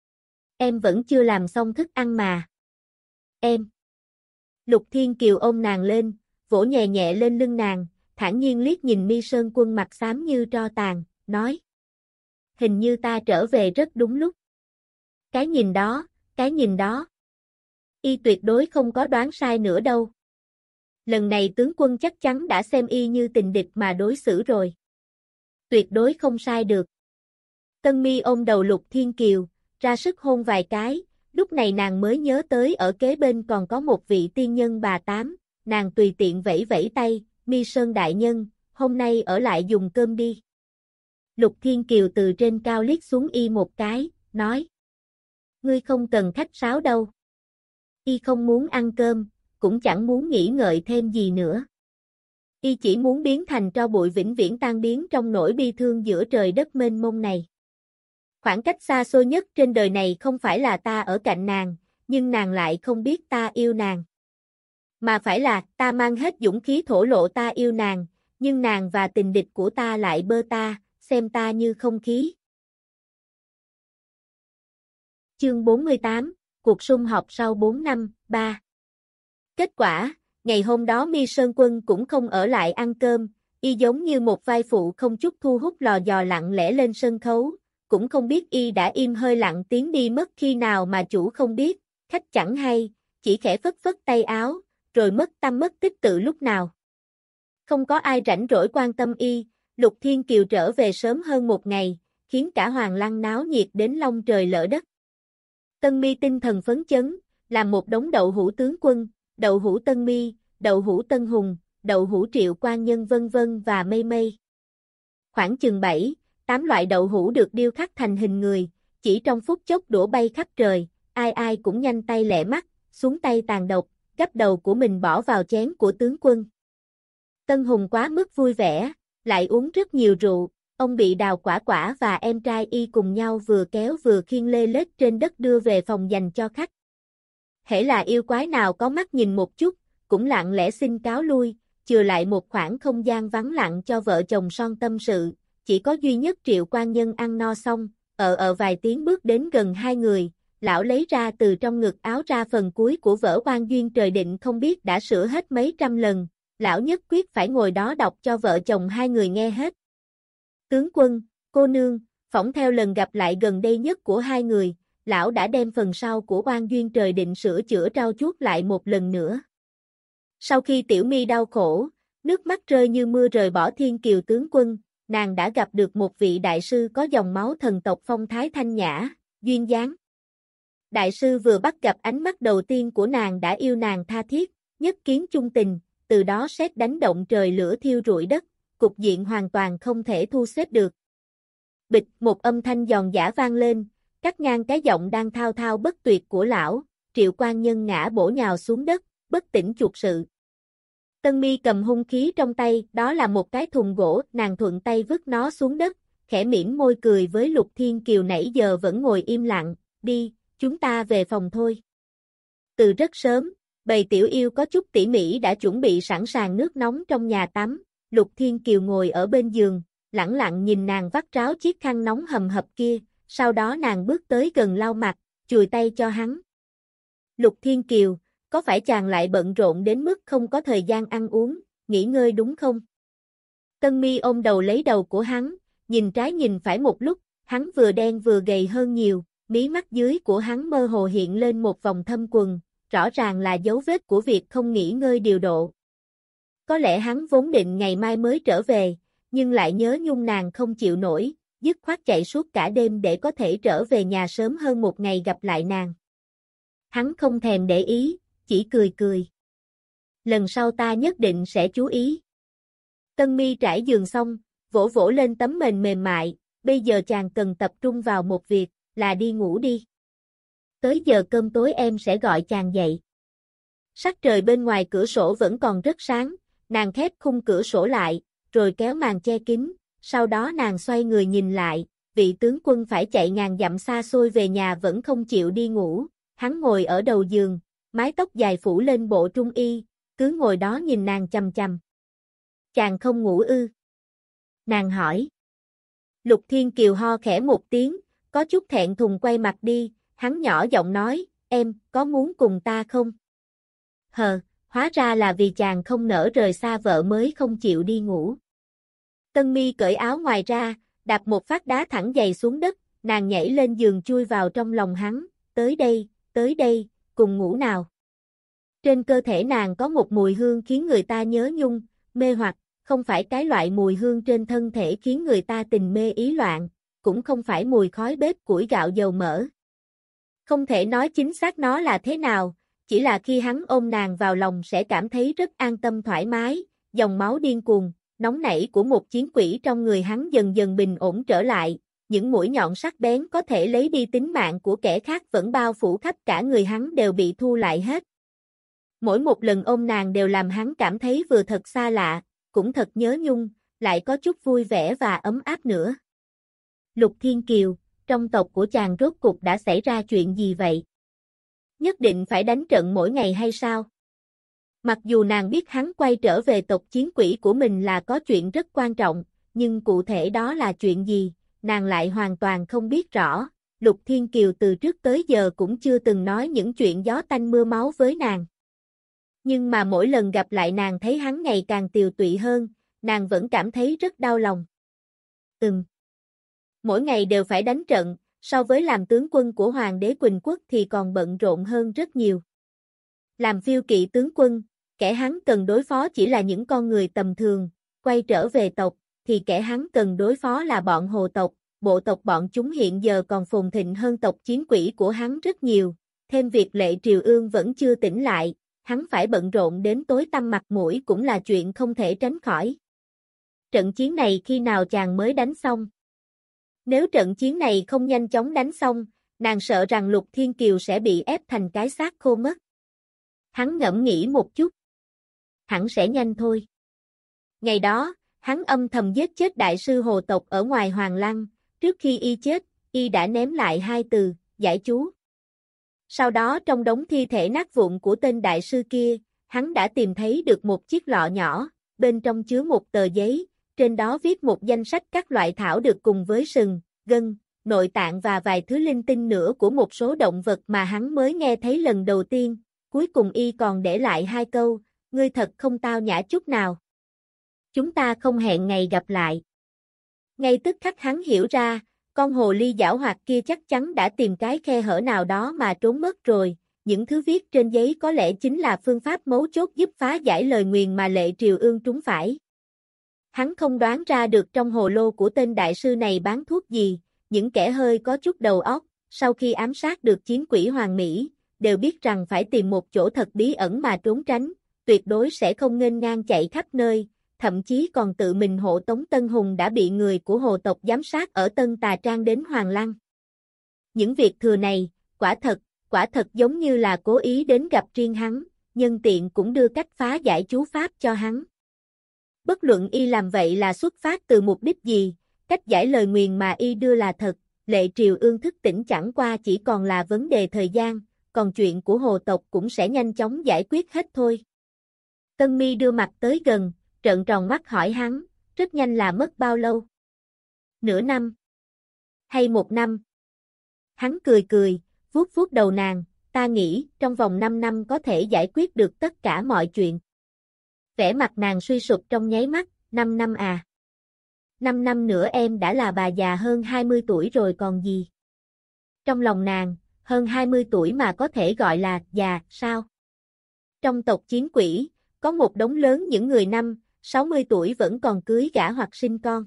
Em vẫn chưa làm xong thức ăn mà. Em. Lục Thiên Kiều ôm nàng lên, vỗ nhẹ nhẹ lên lưng nàng, thản nhiên liếc nhìn Mi Sơn Quân mặt xám như tro tàn, nói. Hình như ta trở về rất đúng lúc. Cái nhìn đó, cái nhìn đó. Y tuyệt đối không có đoán sai nữa đâu. Lần này tướng quân chắc chắn đã xem y như tình địch mà đối xử rồi. Tuyệt đối không sai được. Tân Mi ôm đầu Lục Thiên Kiều, ra sức hôn vài cái, lúc này nàng mới nhớ tới ở kế bên còn có một vị tiên nhân bà tám, nàng tùy tiện vẫy vẫy tay, Mi Sơn đại nhân, hôm nay ở lại dùng cơm đi. Lục Thiên Kiều từ trên cao liếc xuống y một cái, nói. Ngươi không cần khách sáo đâu. Y không muốn ăn cơm, cũng chẳng muốn nghĩ ngợi thêm gì nữa. Y chỉ muốn biến thành tro bụi vĩnh viễn tan biến trong nỗi bi thương giữa trời đất mênh mông này. Khoảng cách xa xôi nhất trên đời này không phải là ta ở cạnh nàng, nhưng nàng lại không biết ta yêu nàng. Mà phải là ta mang hết dũng khí thổ lộ ta yêu nàng, nhưng nàng và tình địch của ta lại bơ ta, xem ta như không khí. Chương bốn mươi tám, cuộc sum họp sau bốn năm, ba. Kết quả, ngày hôm đó Mi Sơn Quân cũng không ở lại ăn cơm, y giống như một vai phụ không chút thu hút lò dò lặng lẽ lên sân khấu, cũng không biết y đã im hơi lặng tiếng đi mất khi nào mà chủ không biết, khách chẳng hay, chỉ khẽ phất phất tay áo, rồi mất tâm mất tích từ lúc nào. Không có ai rảnh rỗi quan tâm y, Lục Thiên Kiều trở về sớm hơn một ngày, khiến cả Hoàng Lăng náo nhiệt đến long trời lỡ đất. Tân Mi tinh thần phấn chấn, làm một đống đậu hũ tướng quân, đậu hũ Tân Mi, đậu hũ Tân Hùng, đậu hũ Triệu Quan Nhân vân vân và mây mây. Khoảng chừng bảy, tám loại đậu hũ được điêu khắc thành hình người, chỉ trong phút chốc đũa bay khắp trời, ai ai cũng nhanh tay lẹ mắt, xuống tay tàn độc, gấp đầu của mình bỏ vào chén của tướng quân. Tân Hùng quá mức vui vẻ, lại uống rất nhiều rượu, ông bị Đào Quả Quả và em trai y cùng nhau vừa kéo vừa khiêng lê lết trên đất đưa về phòng dành cho khách. Hễ là yêu quái nào có mắt nhìn một chút, cũng lặng lẽ xin cáo lui, chừa lại một khoảng không gian vắng lặng cho vợ chồng son tâm sự, chỉ có duy nhất Triệu Quan Nhân ăn no xong, ở ở vài tiếng bước đến gần hai người, lão lấy ra từ trong ngực áo ra phần cuối của vở Oan Duyên Trời Định không biết đã sửa hết mấy trăm lần, lão nhất quyết phải ngồi đó đọc cho vợ chồng hai người nghe hết. Tướng quân, cô nương, phỏng theo lần gặp lại gần đây nhất của hai người, lão đã đem phần sau của Oan Duyên Trời Định sửa chữa trau chuốt lại một lần nữa. Sau khi Tiểu Mi đau khổ, nước mắt rơi như mưa rời bỏ Thiên Kiều tướng quân, nàng đã gặp được một vị đại sư có dòng máu thần tộc phong thái thanh nhã, duyên dáng. Đại sư vừa bắt gặp ánh mắt đầu tiên của nàng đã yêu nàng tha thiết, nhất kiến chung tình, từ đó sét đánh động trời lửa thiêu rụi đất, cục diện hoàn toàn không thể thu xếp được. Bịch, một âm thanh giòn giã vang lên, cắt ngang cái giọng đang thao thao bất tuyệt của lão, Triệu Quan Nhân ngã bổ nhào xuống đất, bất tỉnh chuột sự. Tân Mi cầm hung khí trong tay, đó là một cái thùng gỗ, nàng thuận tay vứt nó xuống đất, khẽ mỉm môi cười với Lục Thiên Kiều nãy giờ vẫn ngồi im lặng, đi, chúng ta về phòng thôi. Từ rất sớm, bầy tiểu yêu có chút tỉ mỉ đã chuẩn bị sẵn sàng nước nóng trong nhà tắm, Lục Thiên Kiều ngồi ở bên giường, lẳng lặng nhìn nàng vắt ráo chiếc khăn nóng hầm hập kia, sau đó nàng bước tới gần lau mặt, chùi tay cho hắn. Lục Thiên Kiều, có phải chàng lại bận rộn đến mức không có thời gian ăn uống, nghỉ ngơi đúng không? Tân Mi ôm đầu lấy đầu của hắn, nhìn trái nhìn phải một lúc, hắn vừa đen vừa gầy hơn nhiều, mí mắt dưới của hắn mơ hồ hiện lên một vòng thâm quầng, rõ ràng là dấu vết của việc không nghỉ ngơi điều độ. Có lẽ hắn vốn định ngày mai mới trở về, nhưng lại nhớ nhung nàng không chịu nổi, dứt khoát chạy suốt cả đêm để có thể trở về nhà sớm hơn một ngày gặp lại nàng. Hắn không thèm để ý, chỉ cười cười. Lần sau ta nhất định sẽ chú ý. Tân Mi trải giường xong, vỗ vỗ lên tấm mền mềm mại, bây giờ chàng cần tập trung vào một việc, là đi ngủ đi. Tới giờ cơm tối em sẽ gọi chàng dậy. Sắc trời bên ngoài cửa sổ vẫn còn rất sáng, nàng khép khung cửa sổ lại, rồi kéo màn che kín, sau đó nàng xoay người nhìn lại, vị tướng quân phải chạy ngàn dặm xa xôi về nhà vẫn không chịu đi ngủ, hắn ngồi ở đầu giường, mái tóc dài phủ lên bộ trung y, cứ ngồi đó nhìn nàng chằm chằm. Chàng không ngủ ư? Nàng hỏi. Lục Thiên Kiều ho khẽ một tiếng, có chút thẹn thùng quay mặt đi, hắn nhỏ giọng nói, em, có muốn cùng ta không? Hờ, hóa ra là vì chàng không nỡ rời xa vợ mới không chịu đi ngủ. Tân Mi cởi áo ngoài ra, đạp một phát đá thẳng giày xuống đất, nàng nhảy lên giường chui vào trong lòng hắn, tới đây, tới đây, cùng ngủ nào. Trên cơ thể nàng có một mùi hương khiến người ta nhớ nhung, mê hoặc, không phải cái loại mùi hương trên thân thể khiến người ta tình mê ý loạn, cũng không phải mùi khói bếp củi gạo dầu mỡ. Không thể nói chính xác nó là thế nào, chỉ là khi hắn ôm nàng vào lòng sẽ cảm thấy rất an tâm thoải mái, dòng máu điên cuồng, nóng nảy của một chiến quỷ trong người hắn dần dần bình ổn trở lại, những mũi nhọn sắc bén có thể lấy đi tính mạng của kẻ khác vẫn bao phủ khắp cả người hắn đều bị thu lại hết. Mỗi một lần ôm nàng đều làm hắn cảm thấy vừa thật xa lạ, cũng thật nhớ nhung, lại có chút vui vẻ và ấm áp nữa. Lục Thiên Kiều, trong tộc của chàng rốt cục đã xảy ra chuyện gì vậy? Nhất định phải đánh trận mỗi ngày hay sao? Mặc dù nàng biết hắn quay trở về tộc chiến quỷ của mình là có chuyện rất quan trọng, nhưng cụ thể đó là chuyện gì, nàng lại hoàn toàn không biết rõ. Lục Thiên Kiều từ trước tới giờ cũng chưa từng nói những chuyện gió tanh mưa máu với nàng. Nhưng mà mỗi lần gặp lại nàng thấy hắn ngày càng tiều tụy hơn, nàng vẫn cảm thấy rất đau lòng. Ừm. Mỗi ngày đều phải đánh trận, so với làm tướng quân của Hoàng đế Quỳnh Quốc thì còn bận rộn hơn rất nhiều. Làm phiêu kỵ tướng quân, kẻ hắn cần đối phó chỉ là những con người tầm thường, quay trở về tộc, thì kẻ hắn cần đối phó là bọn hồ tộc, bộ tộc bọn chúng hiện giờ còn phồn thịnh hơn tộc chiến quỷ của hắn rất nhiều, thêm việc Lệ Triều Ương vẫn chưa tỉnh lại, hắn phải bận rộn đến tối tăm mặt mũi cũng là chuyện không thể tránh khỏi. Trận chiến này khi nào chàng mới đánh xong? Nếu trận chiến này không nhanh chóng đánh xong, nàng sợ rằng Lục Thiên Kiều sẽ bị ép thành cái xác khô mất. Hắn ngẫm nghĩ một chút. Hẳn sẽ nhanh thôi. Ngày đó, hắn âm thầm giết chết đại sư hồ tộc ở ngoài Hoàng Lăng, trước khi y chết, y đã ném lại hai từ, giải chú. Sau đó trong đống thi thể nát vụn của tên đại sư kia, hắn đã tìm thấy được một chiếc lọ nhỏ, bên trong chứa một tờ giấy, trên đó viết một danh sách các loại thảo được cùng với sừng, gân, nội tạng và vài thứ linh tinh nữa của một số động vật mà hắn mới nghe thấy lần đầu tiên, cuối cùng y còn để lại hai câu, ngươi thật không tao nhã chút nào. Chúng ta không hẹn ngày gặp lại. Ngay tức khắc hắn hiểu ra, con hồ ly giảo hoạt kia chắc chắn đã tìm cái khe hở nào đó mà trốn mất rồi, những thứ viết trên giấy có lẽ chính là phương pháp mấu chốt giúp phá giải lời nguyền mà Lệ Triều Ương trúng phải. Hắn không đoán ra được trong hồ lô của tên đại sư này bán thuốc gì, những kẻ hơi có chút đầu óc, sau khi ám sát được chiến quỷ Hoàng Mỹ, đều biết rằng phải tìm một chỗ thật bí ẩn mà trốn tránh, tuyệt đối sẽ không nghênh ngang chạy khắp nơi, thậm chí còn tự mình hộ tống Tân Hùng đã bị người của hồ tộc giám sát ở Tân Tà Trang đến Hoàng Lăng. Những việc thừa này, quả thật, quả thật giống như là cố ý đến gặp riêng hắn, nhân tiện cũng đưa cách phá giải chú pháp cho hắn. Bất luận y làm vậy là xuất phát từ mục đích gì, cách giải lời nguyền mà y đưa là thật, Lệ Triều Ương thức tỉnh chẳng qua chỉ còn là vấn đề thời gian, còn chuyện của hồ tộc cũng sẽ nhanh chóng giải quyết hết thôi. Tân Mi đưa mặt tới gần, trợn tròn mắt hỏi hắn, rất nhanh là mất bao lâu? Nửa năm? Hay một năm? Hắn cười cười, vuốt vuốt đầu nàng, ta nghĩ trong vòng năm năm có thể giải quyết được tất cả mọi chuyện. Vẻ mặt nàng suy sụp trong nháy mắt, năm năm à? Năm năm nữa em đã là bà già hơn hai mươi tuổi rồi còn gì? Trong lòng nàng, hơn hai mươi tuổi mà có thể gọi là già, sao? Trong tộc chiến quỷ, có một đống lớn những người năm, sáu mươi tuổi vẫn còn cưới gả hoặc sinh con.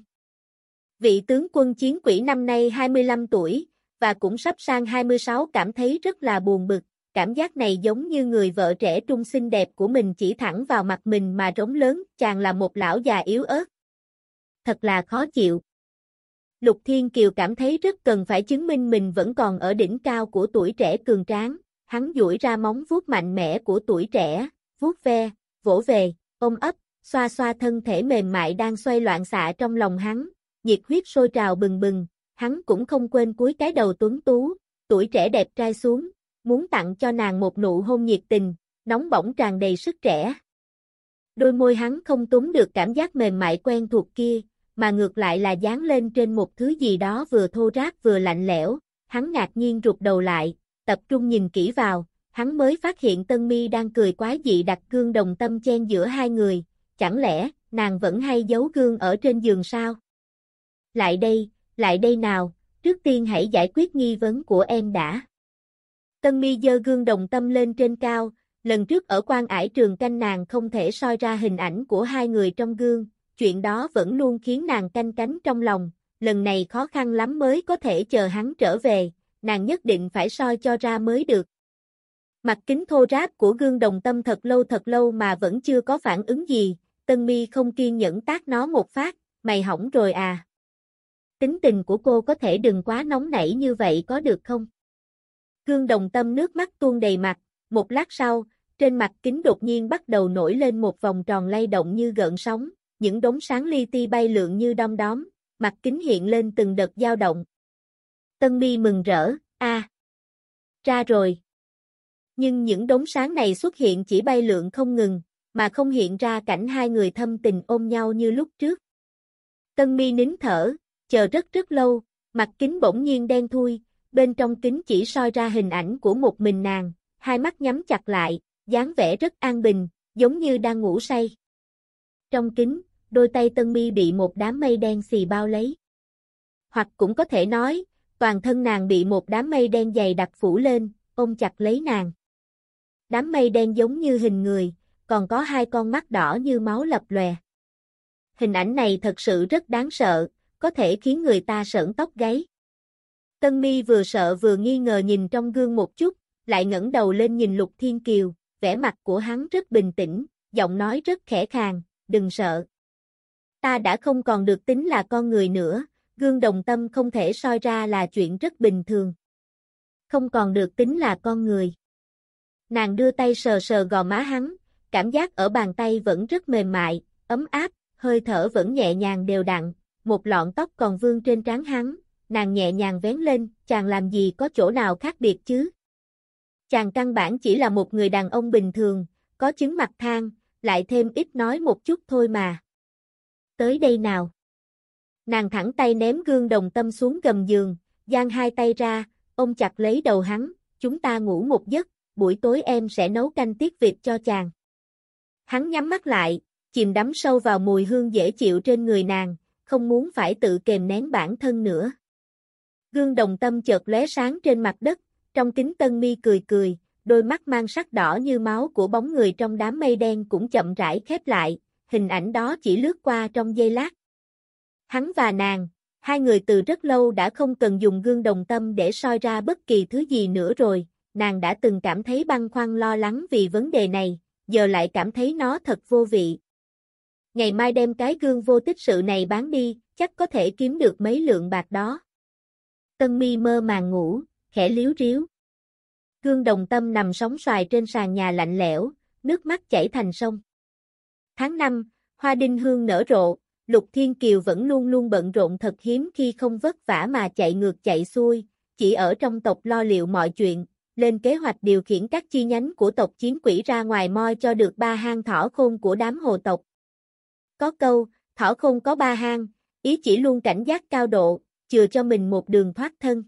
Vị tướng quân chiến quỷ năm nay hai mươi lăm tuổi, và cũng sắp sang hai mươi sáu cảm thấy rất là buồn bực, cảm giác này giống như người vợ trẻ trung xinh đẹp của mình chỉ thẳng vào mặt mình mà rống lớn, chàng là một lão già yếu ớt. Thật là khó chịu. Lục Thiên Kiều cảm thấy rất cần phải chứng minh mình vẫn còn ở đỉnh cao của tuổi trẻ cường tráng, hắn duỗi ra móng vuốt mạnh mẽ của tuổi trẻ, vuốt ve, vỗ về, ôm ấp, xoa xoa thân thể mềm mại đang xoay loạn xạ trong lòng hắn, nhiệt huyết sôi trào bừng bừng, hắn cũng không quên cúi cái đầu tuấn tú, tuổi trẻ đẹp trai xuống, muốn tặng cho nàng một nụ hôn nhiệt tình, nóng bỏng tràn đầy sức trẻ. Đôi môi hắn không túm được cảm giác mềm mại quen thuộc kia, mà ngược lại là dán lên trên một thứ gì đó vừa thô ráp vừa lạnh lẽo, hắn ngạc nhiên rụt đầu lại, tập trung nhìn kỹ vào, hắn mới phát hiện Tân Mi đang cười quái dị đặt gương đồng tâm chen giữa hai người, chẳng lẽ, nàng vẫn hay giấu gương ở trên giường sao? Lại đây, lại đây nào, trước tiên hãy giải quyết nghi vấn của em đã. Tân Mi giơ gương đồng tâm lên trên cao, lần trước ở Quan Ải Trường Canh nàng không thể soi ra hình ảnh của hai người trong gương, chuyện đó vẫn luôn khiến nàng canh cánh trong lòng, lần này khó khăn lắm mới có thể chờ hắn trở về, nàng nhất định phải soi cho ra mới được. Mặt kính thô ráp của gương đồng tâm thật lâu thật lâu mà vẫn chưa có phản ứng gì, Tân Mi không kiên nhẫn tát nó một phát, mày hỏng rồi à. Tính tình của cô có thể đừng quá nóng nảy như vậy có được không? Gương Đồng Tâm nước mắt tuôn đầy mặt, một lát sau, trên mặt kính đột nhiên bắt đầu nổi lên một vòng tròn lay động như gợn sóng, những đốm sáng li ti bay lượn như đom đóm, mặt kính hiện lên từng đợt dao động. Tân Mi mừng rỡ, a, à, ra rồi. Nhưng những đốm sáng này xuất hiện chỉ bay lượn không ngừng, mà không hiện ra cảnh hai người thâm tình ôm nhau như lúc trước. Tân Mi nín thở, chờ rất rất lâu, mặt kính bỗng nhiên đen thui, bên trong kính chỉ soi ra hình ảnh của một mình nàng, hai mắt nhắm chặt lại, dáng vẻ rất an bình, giống như đang ngủ say. Trong kính, đôi tay Tân Mi bị một đám mây đen xì bao lấy. Hoặc cũng có thể nói, toàn thân nàng bị một đám mây đen dày đặc phủ lên, ôm chặt lấy nàng. Đám mây đen giống như hình người, còn có hai con mắt đỏ như máu lập lòe. Hình ảnh này thật sự rất đáng sợ, có thể khiến người ta sởn tóc gáy. Tân Mi vừa sợ vừa nghi ngờ nhìn trong gương một chút, lại ngẩng đầu lên nhìn Lục Thiên Kiều, vẻ mặt của hắn rất bình tĩnh, giọng nói rất khẽ khàng, đừng sợ. Ta đã không còn được tính là con người nữa, gương đồng tâm không thể soi ra là chuyện rất bình thường. Không còn được tính là con người. Nàng đưa tay sờ sờ gò má hắn, cảm giác ở bàn tay vẫn rất mềm mại, ấm áp, hơi thở vẫn nhẹ nhàng đều đặn, một lọn tóc còn vương trên trán hắn, nàng nhẹ nhàng vén lên, chàng làm gì có chỗ nào khác biệt chứ? Chàng căn bản chỉ là một người đàn ông bình thường, có chứng mặt than, lại thêm ít nói một chút thôi mà. Tới đây nào. Nàng thẳng tay ném gương đồng tâm xuống gầm giường, giang hai tay ra, ôm chặt lấy đầu hắn, chúng ta ngủ một giấc, buổi tối em sẽ nấu canh tiết vịt cho chàng. Hắn nhắm mắt lại, chìm đắm sâu vào mùi hương dễ chịu trên người nàng, không muốn phải tự kềm nén bản thân nữa. Gương đồng tâm chợt lóe sáng trên mặt đất, trong kính Tân Mi cười cười, đôi mắt mang sắc đỏ như máu của bóng người trong đám mây đen cũng chậm rãi khép lại, hình ảnh đó chỉ lướt qua trong giây lát. Hắn và nàng, hai người từ rất lâu đã không cần dùng gương đồng tâm để soi ra bất kỳ thứ gì nữa rồi, nàng đã từng cảm thấy băn khoăn lo lắng vì vấn đề này, giờ lại cảm thấy nó thật vô vị. Ngày mai đem cái gương vô tích sự này bán đi, chắc có thể kiếm được mấy lượng bạc đó. Tân Mi mơ màng ngủ, khẽ líu ríu. Gương đồng tâm nằm sóng xoài trên sàn nhà lạnh lẽo, nước mắt chảy thành sông. Tháng năm, hoa đinh hương nở rộ, Lục Thiên Kiều vẫn luôn luôn bận rộn thật hiếm khi không vất vả mà chạy ngược chạy xuôi, chỉ ở trong tộc lo liệu mọi chuyện, lên kế hoạch điều khiển các chi nhánh của tộc chiến quỷ ra ngoài moi cho được ba hang thỏ khôn của đám hồ tộc. Có câu, thỏ khôn có ba hang, ý chỉ luôn cảnh giác cao độ, chừa cho mình một đường thoát thân.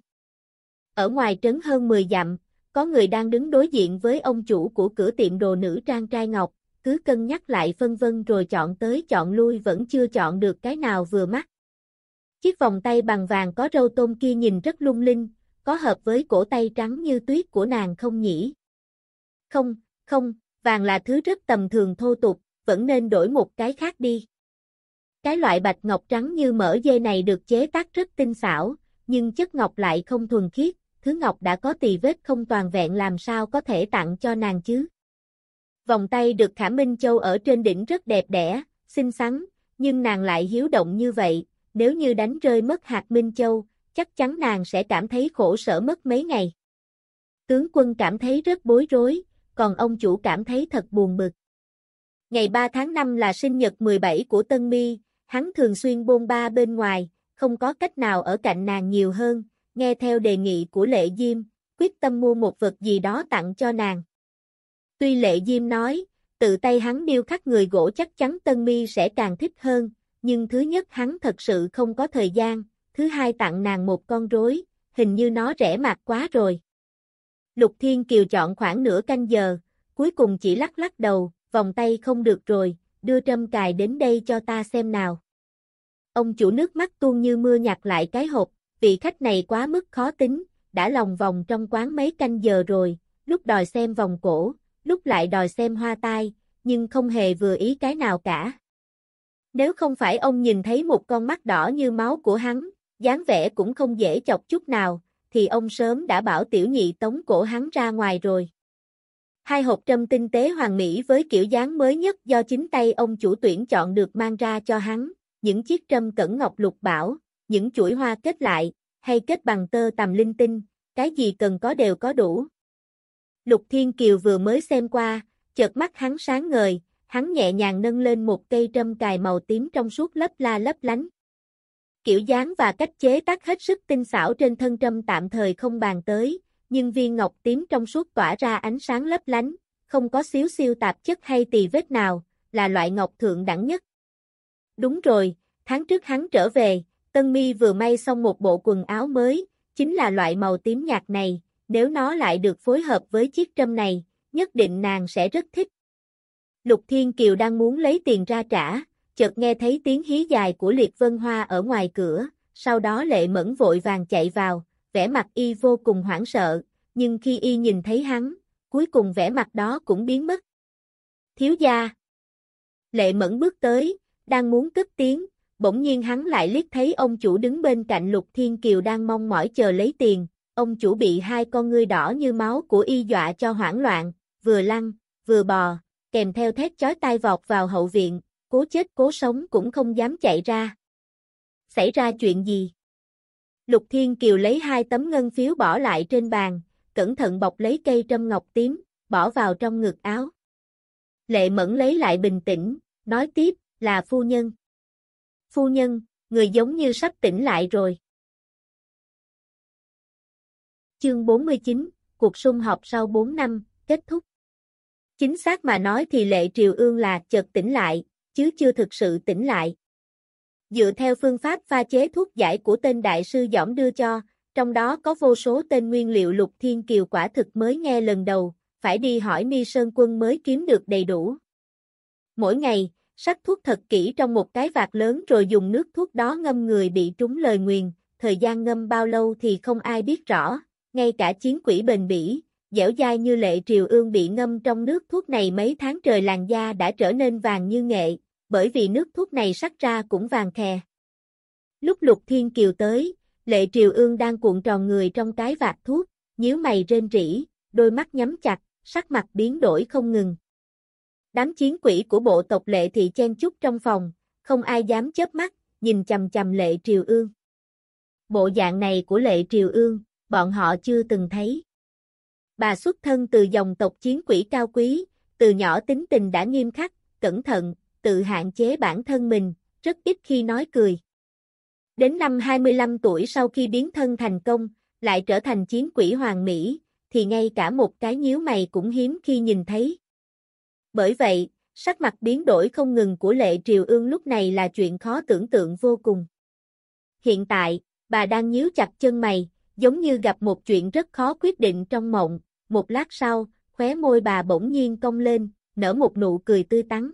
Ở ngoài trấn hơn mười dặm, có người đang đứng đối diện với ông chủ của cửa tiệm đồ nữ trang trai ngọc, cứ cân nhắc lại phân vân rồi chọn tới chọn lui vẫn chưa chọn được cái nào vừa mắt. Chiếc vòng tay bằng vàng có râu tôm kia nhìn rất lung linh, có hợp với cổ tay trắng như tuyết của nàng không nhỉ? Không, không, vàng là thứ rất tầm thường thô tục, vẫn nên đổi một cái khác đi. Cái loại bạch ngọc trắng như mỡ dê này được chế tác rất tinh xảo, nhưng chất ngọc lại không thuần khiết, thứ ngọc đã có tì vết không toàn vẹn làm sao có thể tặng cho nàng chứ. Vòng tay được khảm minh châu ở trên đỉnh rất đẹp đẽ, xinh xắn, nhưng nàng lại hiếu động như vậy, nếu như đánh rơi mất hạt minh châu, chắc chắn nàng sẽ cảm thấy khổ sở mất mấy ngày. Tướng quân cảm thấy rất bối rối, còn ông chủ cảm thấy thật buồn bực. Ngày ba tháng năm là sinh nhật mười bảy của Tân Mi, hắn thường xuyên bôn ba bên ngoài, không có cách nào ở cạnh nàng nhiều hơn, nghe theo đề nghị của Lệ Diêm, quyết tâm mua một vật gì đó tặng cho nàng. Tuy Lệ Diêm nói, tự tay hắn điêu khắc người gỗ chắc chắn Tân Mi sẽ càng thích hơn, nhưng thứ nhất hắn thật sự không có thời gian, thứ hai tặng nàng một con rối, hình như nó rẻ mạt quá rồi. Lục Thiên Kiều chọn khoảng nửa canh giờ, cuối cùng chỉ lắc lắc đầu, vòng tay không được rồi, đưa trâm cài đến đây cho ta xem nào. Ông chủ nước mắt tuôn như mưa nhặt lại cái hộp, vị khách này quá mức khó tính, đã lòng vòng trong quán mấy canh giờ rồi, lúc đòi xem vòng cổ, lúc lại đòi xem hoa tai, nhưng không hề vừa ý cái nào cả. Nếu không phải ông nhìn thấy một con mắt đỏ như máu của hắn, dáng vẻ cũng không dễ chọc chút nào, thì ông sớm đã bảo tiểu nhị tống cổ hắn ra ngoài rồi. Hai hộp trâm tinh tế hoàn mỹ với kiểu dáng mới nhất do chính tay ông chủ tuyển chọn được mang ra cho hắn, những chiếc trâm cẩn ngọc lục bảo, những chuỗi hoa kết lại, hay kết bằng tơ tằm linh tinh, cái gì cần có đều có đủ. Lục Thiên Kiều vừa mới xem qua, chợt mắt hắn sáng ngời, hắn nhẹ nhàng nâng lên một cây trâm cài màu tím trong suốt lấp la lấp lánh. Kiểu dáng và cách chế tác hết sức tinh xảo trên thân trâm tạm thời không bàn tới, nhưng viên ngọc tím trong suốt tỏa ra ánh sáng lấp lánh, không có xíu xiu tạp chất hay tì vết nào, là loại ngọc thượng đẳng nhất. Đúng rồi, tháng trước hắn trở về, Tân Mi vừa may xong một bộ quần áo mới, chính là loại màu tím nhạt này, nếu nó lại được phối hợp với chiếc trâm này, nhất định nàng sẽ rất thích. Lục Thiên Kiều đang muốn lấy tiền ra trả, chợt nghe thấy tiếng hí dài của Liệt Vân Hoa ở ngoài cửa, sau đó Lệ Mẫn vội vàng chạy vào, vẻ mặt y vô cùng hoảng sợ, nhưng khi y nhìn thấy hắn, cuối cùng vẻ mặt đó cũng biến mất. Thiếu gia. Lệ Mẫn bước tới, đang muốn cất tiếng, bỗng nhiên hắn lại liếc thấy ông chủ đứng bên cạnh Lục Thiên Kiều đang mong mỏi chờ lấy tiền, ông chủ bị hai con ngươi đỏ như máu của y dọa cho hoảng loạn, vừa lăn, vừa bò, kèm theo thét chói tai vọt vào hậu viện, cố chết cố sống cũng không dám chạy ra. Xảy ra chuyện gì? Lục Thiên Kiều lấy hai tấm ngân phiếu bỏ lại trên bàn, cẩn thận bọc lấy cây trâm ngọc tím, bỏ vào trong ngực áo. Lệ Mẫn lấy lại bình tĩnh, nói tiếp, là phu nhân. Phu nhân, người giống như sắp tỉnh lại rồi. Chương bốn mươi chín, cuộc sum họp sau bốn năm, kết thúc. Chính xác mà nói thì Lệ Triều Ương là chợt tỉnh lại, chứ chưa thực sự tỉnh lại. Dựa theo phương pháp pha chế thuốc giải của tên đại sư Dõm đưa cho, trong đó có vô số tên nguyên liệu Lục Thiên Kiều quả thực mới nghe lần đầu, phải đi hỏi Mi Sơn Quân mới kiếm được đầy đủ. Mỗi ngày, sắc thuốc thật kỹ trong một cái vạc lớn rồi dùng nước thuốc đó ngâm người bị trúng lời nguyền, thời gian ngâm bao lâu thì không ai biết rõ, ngay cả chiến quỷ bền bỉ, dẻo dai như Lệ Triều Ương bị ngâm trong nước thuốc này mấy tháng trời làn da đã trở nên vàng như nghệ, bởi vì nước thuốc này sắc ra cũng vàng khè. Lúc Lục Thiên Kiều tới, Lệ Triều Ương đang cuộn tròn người trong cái vạc thuốc, nhíu mày rên rỉ, đôi mắt nhắm chặt, sắc mặt biến đổi không ngừng. Đám chiến quỷ của bộ tộc Lệ Thị chen chúc trong phòng, không ai dám chớp mắt, nhìn chằm chằm Lệ Triều Ương. Bộ dạng này của Lệ Triều Ương, bọn họ chưa từng thấy. Bà xuất thân từ dòng tộc chiến quỷ cao quý, từ nhỏ tính tình đã nghiêm khắc, cẩn thận, tự hạn chế bản thân mình, rất ít khi nói cười. Đến năm hai mươi lăm tuổi sau khi biến thân thành công, lại trở thành chiến quỷ hoàng mỹ, thì ngay cả một cái nhíu mày cũng hiếm khi nhìn thấy. Bởi vậy, sắc mặt biến đổi không ngừng của Lệ Triều Ương lúc này là chuyện khó tưởng tượng vô cùng. Hiện tại, bà đang nhíu chặt chân mày, giống như gặp một chuyện rất khó quyết định trong mộng, một lát sau, khóe môi bà bỗng nhiên cong lên, nở một nụ cười tươi tắn.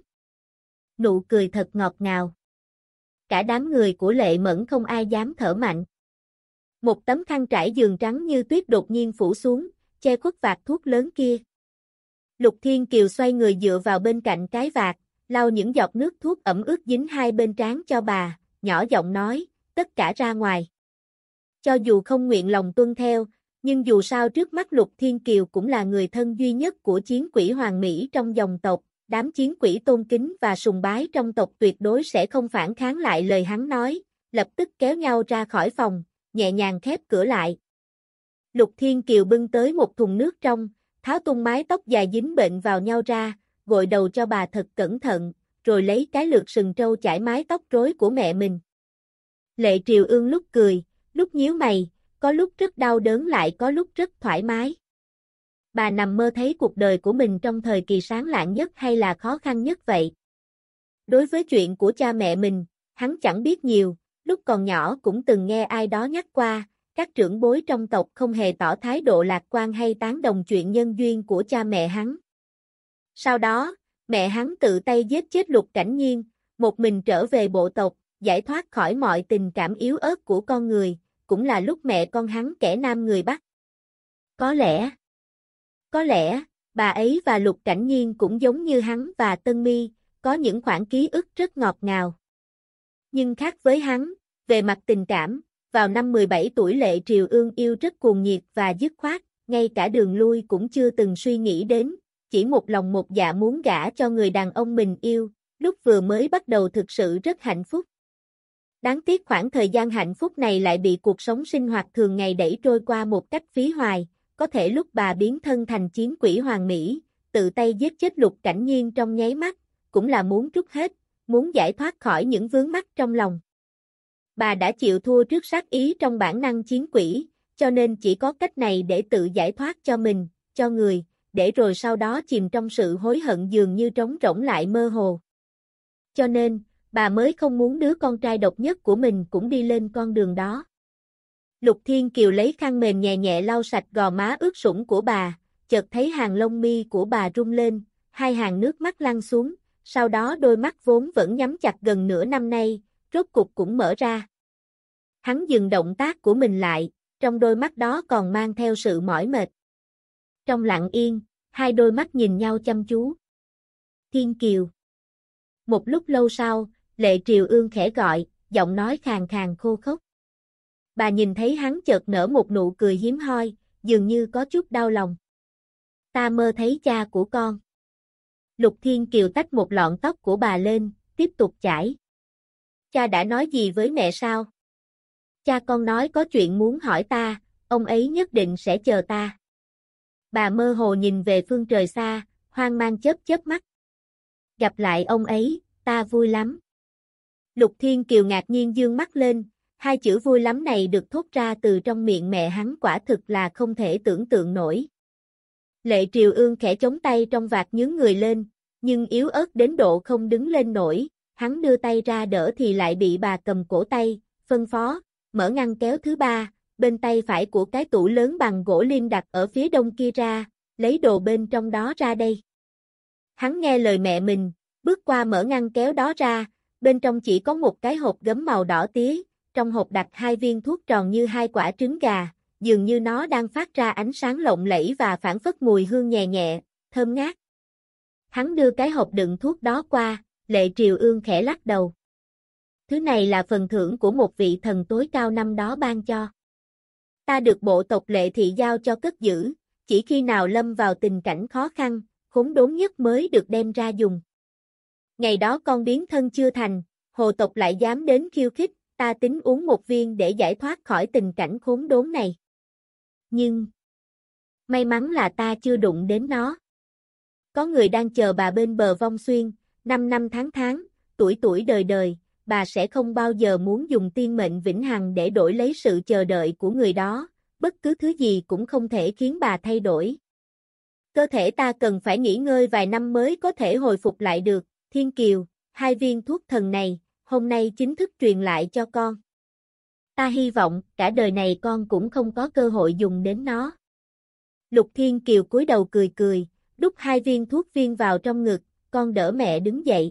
Nụ cười thật ngọt ngào. Cả đám người của Lệ Mẫn không ai dám thở mạnh. Một tấm khăn trải giường trắng như tuyết đột nhiên phủ xuống, che khuất vạc thuốc lớn kia. Lục Thiên Kiều xoay người dựa vào bên cạnh cái vạc, lau những giọt nước thuốc ẩm ướt dính hai bên trán cho bà, nhỏ giọng nói, tất cả ra ngoài. Cho dù không nguyện lòng tuân theo, nhưng dù sao trước mắt Lục Thiên Kiều cũng là người thân duy nhất của chiến quỷ hoàng mỹ trong dòng tộc, đám chiến quỷ tôn kính và sùng bái trong tộc tuyệt đối sẽ không phản kháng lại lời hắn nói, lập tức kéo nhau ra khỏi phòng, nhẹ nhàng khép cửa lại. Lục Thiên Kiều bưng tới một thùng nước trong, tháo tung mái tóc dài dính bệnh vào nhau ra, gội đầu cho bà thật cẩn thận, rồi lấy cái lược sừng trâu chải mái tóc rối của mẹ mình. Lệ Triều Ương lúc cười, lúc nhíu mày, có lúc rất đau đớn lại có lúc rất thoải mái. Bà nằm mơ thấy cuộc đời của mình trong thời kỳ sáng lạng nhất hay là khó khăn nhất vậy? Đối với chuyện của cha mẹ mình, hắn chẳng biết nhiều, lúc còn nhỏ cũng từng nghe ai đó nhắc qua, các trưởng bối trong tộc không hề tỏ thái độ lạc quan hay tán đồng chuyện nhân duyên của cha mẹ hắn. Sau đó, mẹ hắn tự tay giết chết Lục Cảnh Nhiên, một mình trở về bộ tộc, giải thoát khỏi mọi tình cảm yếu ớt của con người, cũng là lúc mẹ con hắn kẻ Nam người Bắc. Có lẽ, có lẽ, bà ấy và Lục Cảnh Nhiên cũng giống như hắn và Tân Mi, có những khoảng ký ức rất ngọt ngào. Nhưng khác với hắn, về mặt tình cảm, vào năm mười bảy tuổi Lệ Triều Ương yêu rất cuồng nhiệt và dứt khoát, ngay cả đường lui cũng chưa từng suy nghĩ đến, chỉ một lòng một dạ muốn gả cho người đàn ông mình yêu, lúc vừa mới bắt đầu thực sự rất hạnh phúc. Đáng tiếc khoảng thời gian hạnh phúc này lại bị cuộc sống sinh hoạt thường ngày đẩy trôi qua một cách phí hoài, có thể lúc bà biến thân thành chiến quỷ hoàn mỹ, tự tay giết chết Lục Cảnh Nhiên trong nháy mắt, cũng là muốn trút hết, muốn giải thoát khỏi những vướng mắc trong lòng. Bà đã chịu thua trước sát ý trong bản năng chiến quỷ, cho nên chỉ có cách này để tự giải thoát cho mình, cho người, để rồi sau đó chìm trong sự hối hận dường như trống rỗng lại mơ hồ. Cho nên, bà mới không muốn đứa con trai độc nhất của mình cũng đi lên con đường đó. Lục Thiên Kiều lấy khăn mềm nhẹ nhẹ lau sạch gò má ướt sũng của bà, chợt thấy hàng lông mi của bà rung lên, hai hàng nước mắt lăn xuống, sau đó đôi mắt vốn vẫn nhắm chặt gần nửa năm nay, rốt cục cũng mở ra. Hắn dừng động tác của mình lại, trong đôi mắt đó còn mang theo sự mỏi mệt. Trong lặng yên, hai đôi mắt nhìn nhau chăm chú. Thiên Kiều. Một lúc lâu sau, Lệ Triều Ương khẽ gọi, giọng nói khàn khàn khô khốc. Bà nhìn thấy hắn chợt nở một nụ cười hiếm hoi, dường như có chút đau lòng. Ta mơ thấy cha của con. Lục Thiên Kiều tách một lọn tóc của bà lên, tiếp tục chải. Cha đã nói gì với mẹ sao? Cha con nói có chuyện muốn hỏi ta, ông ấy nhất định sẽ chờ ta. Bà mơ hồ nhìn về phương trời xa, hoang mang chớp chớp mắt. Gặp lại ông ấy, ta vui lắm. Lục Thiên Kiều ngạc nhiên dương mắt lên, hai chữ vui lắm này được thốt ra từ trong miệng mẹ hắn quả thực là không thể tưởng tượng nổi. Lệ Triều Ương khẽ chống tay trong vạt nhướng người lên, nhưng yếu ớt đến độ không đứng lên nổi, hắn đưa tay ra đỡ thì lại bị bà cầm cổ tay, phân phó, mở ngăn kéo thứ ba, bên tay phải của cái tủ lớn bằng gỗ liêm đặt ở phía đông kia ra, lấy đồ bên trong đó ra đây. Hắn nghe lời mẹ mình, bước qua mở ngăn kéo đó ra, bên trong chỉ có một cái hộp gấm màu đỏ tía, trong hộp đặt hai viên thuốc tròn như hai quả trứng gà, dường như nó đang phát ra ánh sáng lộng lẫy và phảng phất mùi hương nhẹ nhẹ, thơm ngát. Hắn đưa cái hộp đựng thuốc đó qua, Lệ Triều Ương khẽ lắc đầu. Thứ này là phần thưởng của một vị thần tối cao năm đó ban cho. Ta được bộ tộc Lệ Thị giao cho cất giữ, chỉ khi nào lâm vào tình cảnh khó khăn, khốn đốn nhất mới được đem ra dùng. Ngày đó con biến thân chưa thành, hồ tộc lại dám đến khiêu khích, ta tính uống một viên để giải thoát khỏi tình cảnh khốn đốn này. Nhưng, may mắn là ta chưa đụng đến nó. Có người đang chờ bà bên bờ vong xuyên, năm năm tháng tháng, tuổi tuổi đời đời, bà sẽ không bao giờ muốn dùng tiên mệnh vĩnh hằng để đổi lấy sự chờ đợi của người đó, bất cứ thứ gì cũng không thể khiến bà thay đổi. Cơ thể ta cần phải nghỉ ngơi vài năm mới có thể hồi phục lại được, Thiên Kiều, hai viên thuốc thần này, hôm nay chính thức truyền lại cho con. Ta hy vọng cả đời này con cũng không có cơ hội dùng đến nó. Lục Thiên Kiều cúi đầu cười cười, đút hai viên thuốc viên vào trong ngực, con đỡ mẹ đứng dậy.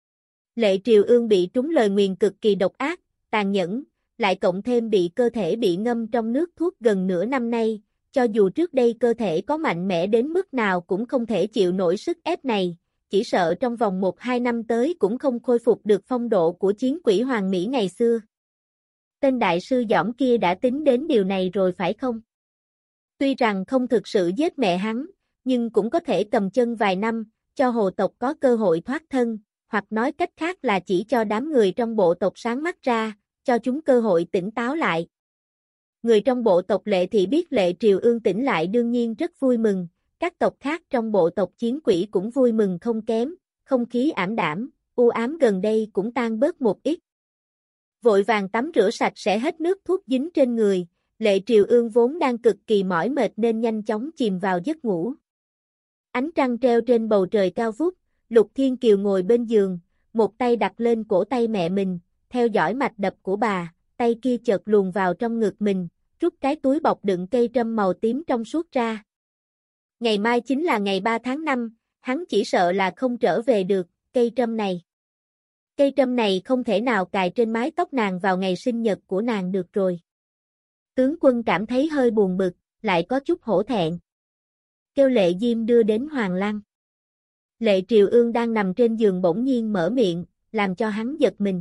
Lệ Triều Ương bị trúng lời nguyền cực kỳ độc ác, tàn nhẫn, lại cộng thêm bị cơ thể bị ngâm trong nước thuốc gần nửa năm nay, cho dù trước đây cơ thể có mạnh mẽ đến mức nào cũng không thể chịu nổi sức ép này, chỉ sợ trong vòng một hai năm tới cũng không khôi phục được phong độ của chiến quỷ hoàng mỹ ngày xưa. Tên đại sư dỏm kia đã tính đến điều này rồi phải không? Tuy rằng không thực sự giết mẹ hắn, nhưng cũng có thể cầm chân vài năm, cho hồ tộc có cơ hội thoát thân, hoặc nói cách khác là chỉ cho đám người trong bộ tộc sáng mắt ra, cho chúng cơ hội tỉnh táo lại. Người trong bộ tộc Lệ Thị biết Lệ Triều Ương tỉnh lại đương nhiên rất vui mừng, các tộc khác trong bộ tộc chiến quỷ cũng vui mừng không kém, không khí ảm đạm, u ám gần đây cũng tan bớt một ít. Vội vàng tắm rửa sạch sẽ hết nước thuốc dính trên người, Lệ Triều Ương vốn đang cực kỳ mỏi mệt nên nhanh chóng chìm vào giấc ngủ. Ánh trăng treo trên bầu trời cao vút, Lục Thiên Kiều ngồi bên giường, một tay đặt lên cổ tay mẹ mình, theo dõi mạch đập của bà, tay kia chợt luồn vào trong ngực mình, rút cái túi bọc đựng cây trâm màu tím trong suốt ra. Ngày mai chính là ngày ba tháng năm, hắn chỉ sợ là không trở về được, cây trâm này. Cây trâm này không thể nào cài trên mái tóc nàng vào ngày sinh nhật của nàng được rồi. Tướng quân cảm thấy hơi buồn bực, lại có chút hổ thẹn. Kêu Lệ Diêm đưa đến Hoàng Lăng. Lệ Triều Ương đang nằm trên giường bỗng nhiên mở miệng, làm cho hắn giật mình.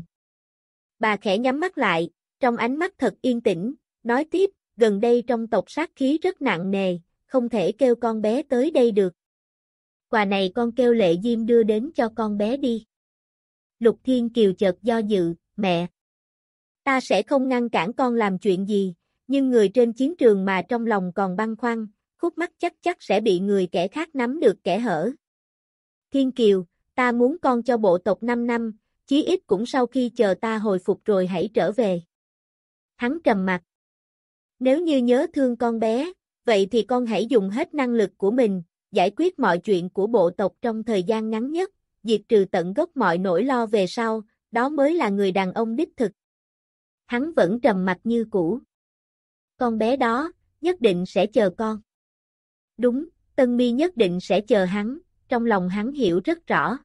Bà khẽ nhắm mắt lại, trong ánh mắt thật yên tĩnh, nói tiếp, gần đây trong tộc sát khí rất nặng nề, không thể kêu con bé tới đây được. Quà này con kêu Lệ Diêm đưa đến cho con bé đi. Lục Thiên Kiều chợt do dự, mẹ. Ta sẽ không ngăn cản con làm chuyện gì, nhưng người trên chiến trường mà trong lòng còn băn khoăn, khúc mắc chắc chắc sẽ bị người kẻ khác nắm được kẻ hở. Thiên Kiều, ta muốn con cho bộ tộc năm năm, chí ít cũng sau khi chờ ta hồi phục rồi hãy trở về. Hắn trầm mặt. Nếu như nhớ thương con bé, vậy thì con hãy dùng hết năng lực của mình, giải quyết mọi chuyện của bộ tộc trong thời gian ngắn nhất, diệt trừ tận gốc mọi nỗi lo về sau, đó mới là người đàn ông đích thực. Hắn vẫn trầm mặt như cũ. Con bé đó, nhất định sẽ chờ con. Đúng, Tân Mi nhất định sẽ chờ hắn, trong lòng hắn hiểu rất rõ.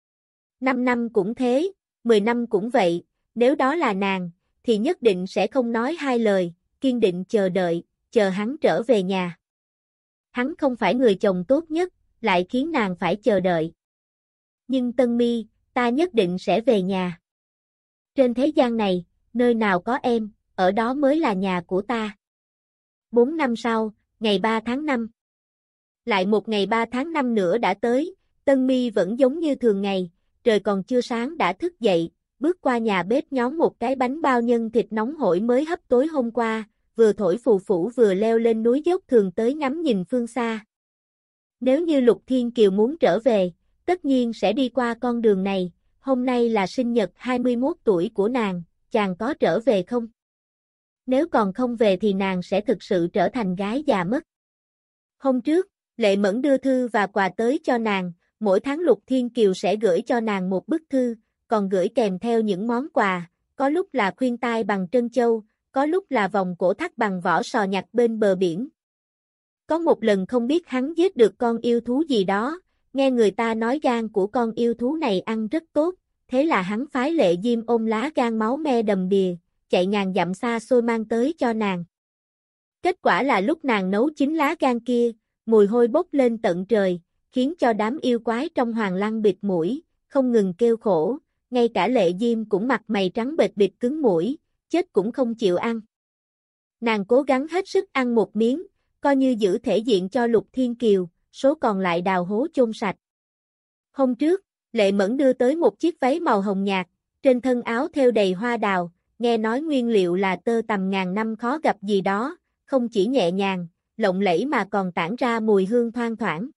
Năm năm cũng thế, mười năm cũng vậy, nếu đó là nàng, thì nhất định sẽ không nói hai lời, kiên định chờ đợi, chờ hắn trở về nhà. Hắn không phải người chồng tốt nhất, lại khiến nàng phải chờ đợi. Nhưng Tân Mi, ta nhất định sẽ về nhà. Trên thế gian này, nơi nào có em, ở đó mới là nhà của ta. Bốn năm sau, ngày ba tháng năm. Lại một ngày ba tháng năm nữa đã tới, Tân Mi vẫn giống như thường ngày, trời còn chưa sáng đã thức dậy, bước qua nhà bếp nhón một cái bánh bao nhân thịt nóng hổi mới hấp tối hôm qua, vừa thổi phù phủ vừa leo lên núi dốc thường tới ngắm nhìn phương xa. Nếu như Lục Thiên Kiều muốn trở về, tất nhiên sẽ đi qua con đường này, hôm nay là sinh nhật hai mươi mốt tuổi của nàng, chàng có trở về không? Nếu còn không về thì nàng sẽ thực sự trở thành gái già mất. Hôm trước, Lệ Mẫn đưa thư và quà tới cho nàng, mỗi tháng Lục Thiên Kiều sẽ gửi cho nàng một bức thư, còn gửi kèm theo những món quà, có lúc là khuyên tai bằng trân châu, có lúc là vòng cổ thắt bằng vỏ sò nhặt bên bờ biển. Có một lần không biết hắn giết được con yêu thú gì đó, nghe người ta nói gan của con yêu thú này ăn rất tốt, thế là hắn phái Lệ Diêm ôm lá gan máu me đầm đìa, chạy ngàn dặm xa xôi mang tới cho nàng. Kết quả là lúc nàng nấu chín lá gan kia, mùi hôi bốc lên tận trời, khiến cho đám yêu quái trong Hoàng Lăng bịt mũi, không ngừng kêu khổ, ngay cả Lệ Diêm cũng mặt mày trắng bệch bịt cứng mũi, chết cũng không chịu ăn. Nàng cố gắng hết sức ăn một miếng, coi như giữ thể diện cho Lục Thiên Kiều, số còn lại đào hố chôn sạch. Hôm trước, Lệ Mẫn đưa tới một chiếc váy màu hồng nhạt, trên thân áo thêu đầy hoa đào, nghe nói nguyên liệu là tơ tằm ngàn năm khó gặp gì đó, không chỉ nhẹ nhàng, lộng lẫy mà còn tản ra mùi hương thoang thoảng.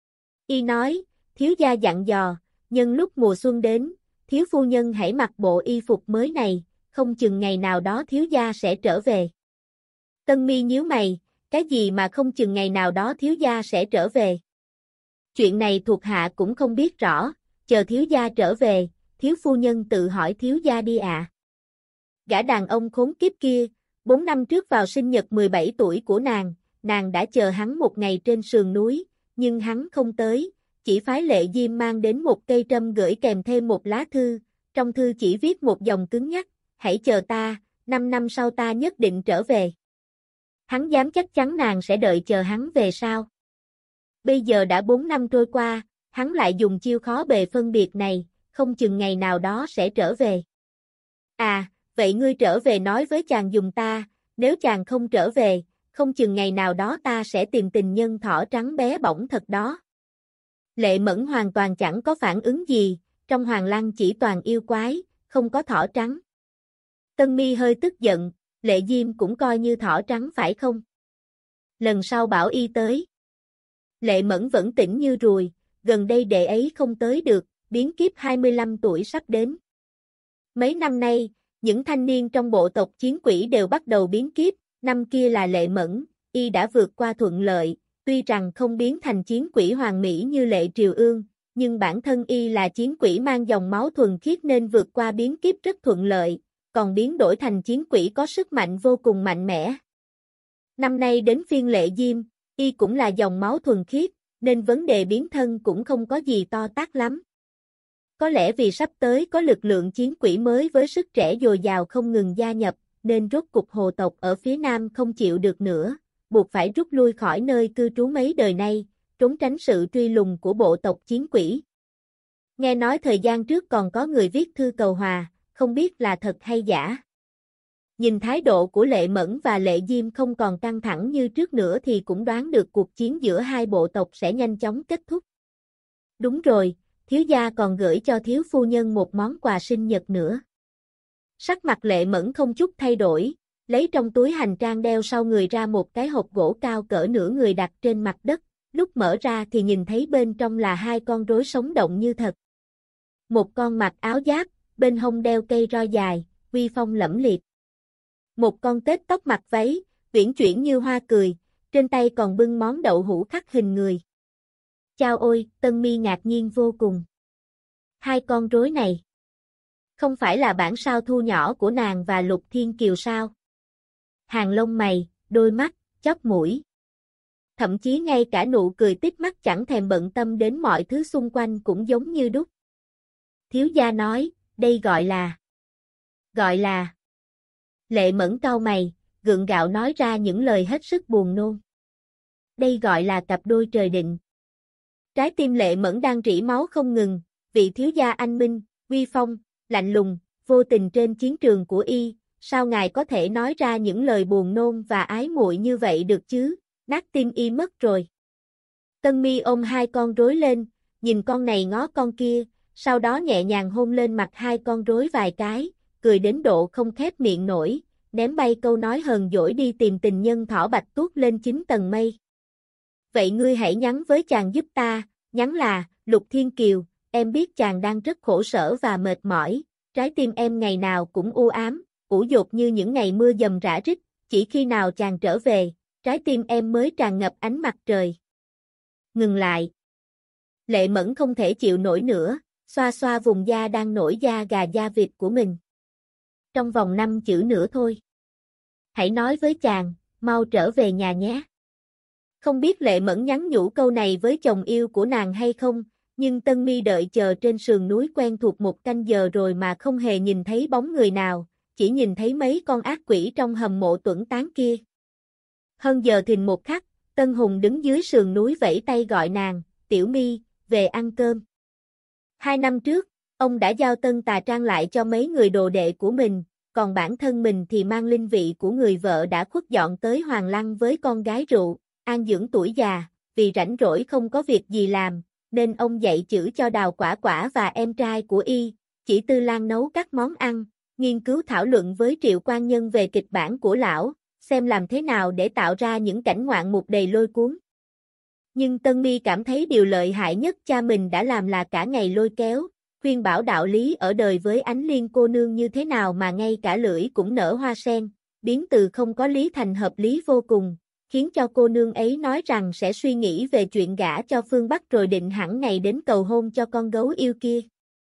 Y nói, thiếu gia dặn dò, nhân lúc mùa xuân đến, thiếu phu nhân hãy mặc bộ y phục mới này, không chừng ngày nào đó thiếu gia sẽ trở về. Tân Mi nhíu mày, cái gì mà không chừng ngày nào đó thiếu gia sẽ trở về? Chuyện này thuộc hạ cũng không biết rõ, chờ thiếu gia trở về, thiếu phu nhân tự hỏi thiếu gia đi ạ. À. Gã đàn ông khốn kiếp kia, bốn năm trước vào sinh nhật mười bảy tuổi của nàng, nàng đã chờ hắn một ngày trên sườn núi, nhưng hắn không tới, chỉ phái Lệ Diêm mang đến một cây trâm gửi kèm thêm một lá thư, trong thư chỉ viết một dòng cứng nhắc, hãy chờ ta, năm năm sau ta nhất định trở về. Hắn dám chắc chắn nàng sẽ đợi chờ hắn về sao? Bây giờ đã bốn năm trôi qua, hắn lại dùng chiêu khó bề phân biệt này, không chừng ngày nào đó sẽ trở về. À, vậy ngươi trở về nói với chàng dùng ta, nếu chàng không trở về, không chừng ngày nào đó ta sẽ tìm tình nhân thỏ trắng bé bỏng thật đó. Lệ Mẫn hoàn toàn chẳng có phản ứng gì, trong Hoàng Lăng chỉ toàn yêu quái, không có thỏ trắng. Tân Mi hơi tức giận, Lệ Diêm cũng coi như thỏ trắng phải không? Lần sau bảo y tới. Lệ Mẫn vẫn tỉnh như ruồi, gần đây đệ ấy không tới được, biến kiếp hai mươi lăm tuổi sắp đến. Mấy năm nay, những thanh niên trong bộ tộc Chiến Quỷ đều bắt đầu biến kiếp, năm kia là Lệ Mẫn, y đã vượt qua thuận lợi, tuy rằng không biến thành Chiến Quỷ hoàn mỹ như Lệ Triều Ương, nhưng bản thân y là Chiến Quỷ mang dòng máu thuần khiết nên vượt qua biến kiếp rất thuận lợi, còn biến đổi thành Chiến Quỷ có sức mạnh vô cùng mạnh mẽ. Năm nay đến phiên Lệ Diêm, y cũng là dòng máu thuần khiết, nên vấn đề biến thân cũng không có gì to tát lắm. Có lẽ vì sắp tới có lực lượng Chiến Quỷ mới với sức trẻ dồi dào không ngừng gia nhập, nên rốt cục hồ tộc ở phía Nam không chịu được nữa, buộc phải rút lui khỏi nơi cư trú mấy đời nay, trốn tránh sự truy lùng của bộ tộc Chiến Quỷ. Nghe nói thời gian trước còn có người viết thư cầu hòa, không biết là thật hay giả. Nhìn thái độ của Lệ Mẫn và Lệ Diêm không còn căng thẳng như trước nữa thì cũng đoán được cuộc chiến giữa hai bộ tộc sẽ nhanh chóng kết thúc. Đúng rồi, thiếu gia còn gửi cho thiếu phu nhân một món quà sinh nhật nữa. Sắc mặt Lệ Mẫn không chút thay đổi, lấy trong túi hành trang đeo sau người ra một cái hộp gỗ cao cỡ nửa người đặt trên mặt đất, lúc mở ra thì nhìn thấy bên trong là hai con rối sống động như thật. Một con mặc áo giáp, bên hông đeo cây roi dài, uy phong lẫm liệt. Một con tết tóc mặc váy, uyển chuyển như hoa cười, trên tay còn bưng món đậu hũ khắc hình người. Chao ôi, Tân Mi ngạc nhiên vô cùng. Hai con rối này, không phải là bản sao thu nhỏ của nàng và Lục Thiên Kiều sao? Hàng lông mày, đôi mắt, chóp mũi. Thậm chí ngay cả nụ cười tít mắt chẳng thèm bận tâm đến mọi thứ xung quanh cũng giống như đúc. Thiếu gia nói, đây gọi là... Gọi là... Lệ Mẫn cau mày, gượng gạo nói ra những lời hết sức buồn nôn. Đây gọi là cặp đôi trời định. Trái tim Lệ Mẫn đang rỉ máu không ngừng, vị thiếu gia anh minh, uy phong, lạnh lùng, vô tình trên chiến trường của y, sao ngài có thể nói ra những lời buồn nôn và ái muội như vậy được chứ, nát tim y mất rồi. Tân Mi ôm hai con rối lên, nhìn con này ngó con kia, sau đó nhẹ nhàng hôn lên mặt hai con rối vài cái, cười đến độ không khép miệng nổi, ném bay câu nói hờn dỗi đi tìm tình nhân thỏ bạch tuốt lên chín tầng mây. Vậy ngươi hãy nhắn với chàng giúp ta, nhắn là, Lục Thiên Kiều, em biết chàng đang rất khổ sở và mệt mỏi, trái tim em ngày nào cũng u ám, ủ dột như những ngày mưa dầm rã rít, chỉ khi nào chàng trở về, trái tim em mới tràn ngập ánh mặt trời. Ngừng lại. Lệ Mẫn không thể chịu nổi nữa, xoa xoa vùng da đang nổi da gà da vịt của mình. Trong vòng năm chữ nữa thôi. Hãy nói với chàng, mau trở về nhà nhé. Không biết Lệ Mẫn nhắn nhủ câu này với chồng yêu của nàng hay không, nhưng Tân Mi đợi chờ trên sườn núi quen thuộc một canh giờ rồi mà không hề nhìn thấy bóng người nào, chỉ nhìn thấy mấy con ác quỷ trong hầm mộ tuẫn tán kia. Hơn giờ thìn một khắc, Tân Hùng đứng dưới sườn núi vẫy tay gọi nàng, Tiểu Mi, về ăn cơm. Hai năm trước, ông đã giao Tân Tà Trang lại cho mấy người đồ đệ của mình, còn bản thân mình thì mang linh vị của người vợ đã khuất dọn tới Hoàng Lăng với con gái rượu, an dưỡng tuổi già, vì rảnh rỗi không có việc gì làm, nên ông dạy chữ cho Đào Quả Quả và em trai của y, chỉ Tư Lan nấu các món ăn, nghiên cứu thảo luận với Triệu Quan Nhân về kịch bản của lão, xem làm thế nào để tạo ra những cảnh ngoạn mục đầy lôi cuốn. Nhưng Tân Mi cảm thấy điều lợi hại nhất cha mình đã làm là cả ngày lôi kéo, khuyên bảo đạo lý ở đời với Ánh Liên cô nương như thế nào mà ngay cả lưỡi cũng nở hoa sen, biến từ không có lý thành hợp lý vô cùng, khiến cho cô nương ấy nói rằng sẽ suy nghĩ về chuyện gả cho phương Bắc rồi định hẳn ngày đến cầu hôn cho con gấu yêu kia.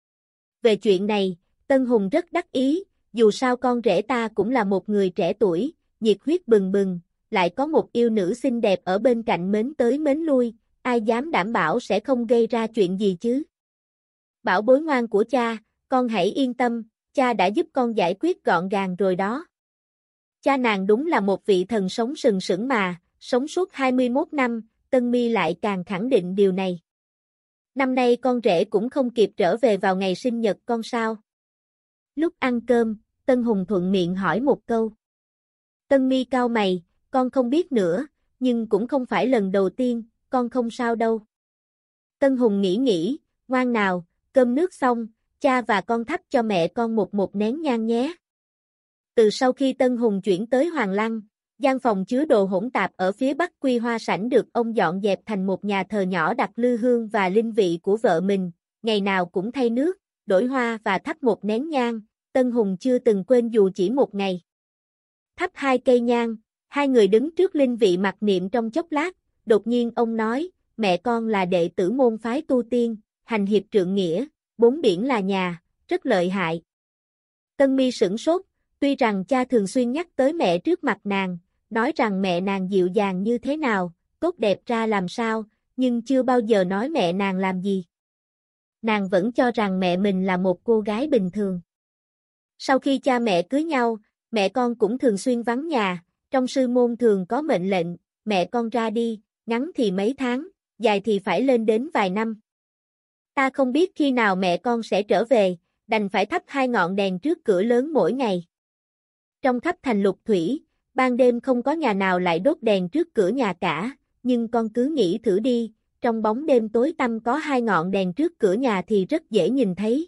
Về chuyện này, Tân Hùng rất đắc ý, dù sao con rể ta cũng là một người trẻ tuổi, nhiệt huyết bừng bừng, lại có một yêu nữ xinh đẹp ở bên cạnh mến tới mến lui, ai dám đảm bảo sẽ không gây ra chuyện gì chứ. Bảo bối ngoan của cha, con hãy yên tâm, cha đã giúp con giải quyết gọn gàng rồi đó. Cha nàng đúng là một vị thần sống sừng sững mà, sống suốt hai mươi mốt năm, Tân Mi lại càng khẳng định điều này. Năm nay con rể cũng không kịp trở về vào ngày sinh nhật con sao. Lúc ăn cơm, Tân Hùng thuận miệng hỏi một câu. Tân Mi cau mày, con không biết nữa, nhưng cũng không phải lần đầu tiên, con không sao đâu. Tân Hùng nghĩ nghĩ, ngoan nào, cơm nước xong, cha và con thắp cho mẹ con một một nén nhang nhé. Từ sau khi Tân Hùng chuyển tới Hoàng Lăng, gian phòng chứa đồ hỗn tạp ở phía bắc Quy Hoa Sảnh được ông dọn dẹp thành một nhà thờ nhỏ đặt lư hương và linh vị của vợ mình, ngày nào cũng thay nước, đổi hoa và thắp một nén nhang, Tân Hùng chưa từng quên dù chỉ một ngày. Thắp hai cây nhang, hai người đứng trước linh vị mặc niệm trong chốc lát, đột nhiên ông nói, mẹ con là đệ tử môn phái tu tiên, hành hiệp trượng nghĩa, bốn biển là nhà, rất lợi hại. Tân Mi sửng sốt, tuy rằng cha thường xuyên nhắc tới mẹ trước mặt nàng, nói rằng mẹ nàng dịu dàng như thế nào, tốt đẹp ra làm sao, nhưng chưa bao giờ nói mẹ nàng làm gì. Nàng vẫn cho rằng mẹ mình là một cô gái bình thường. Sau khi cha mẹ cưới nhau, mẹ con cũng thường xuyên vắng nhà, trong sư môn thường có mệnh lệnh, mẹ con ra đi, ngắn thì mấy tháng, dài thì phải lên đến vài năm. Ta không biết khi nào mẹ con sẽ trở về, đành phải thắp hai ngọn đèn trước cửa lớn mỗi ngày. Trong khắp thành Lục Thủy, ban đêm không có nhà nào lại đốt đèn trước cửa nhà cả, nhưng con cứ nghĩ thử đi, trong bóng đêm tối tăm có hai ngọn đèn trước cửa nhà thì rất dễ nhìn thấy.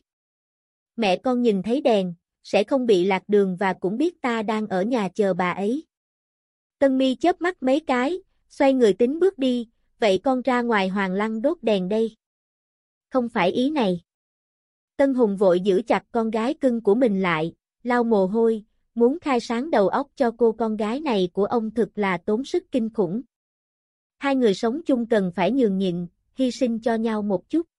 Mẹ con nhìn thấy đèn, sẽ không bị lạc đường và cũng biết ta đang ở nhà chờ bà ấy. Tân Mi chớp mắt mấy cái, xoay người tính bước đi, vậy con ra ngoài Hoàng Lăng đốt đèn đây. Không phải ý này. Tân Hùng vội giữ chặt con gái cưng của mình lại, lau mồ hôi, muốn khai sáng đầu óc cho cô con gái này của ông thực là tốn sức kinh khủng. Hai người sống chung cần phải nhường nhịn, hy sinh cho nhau một chút.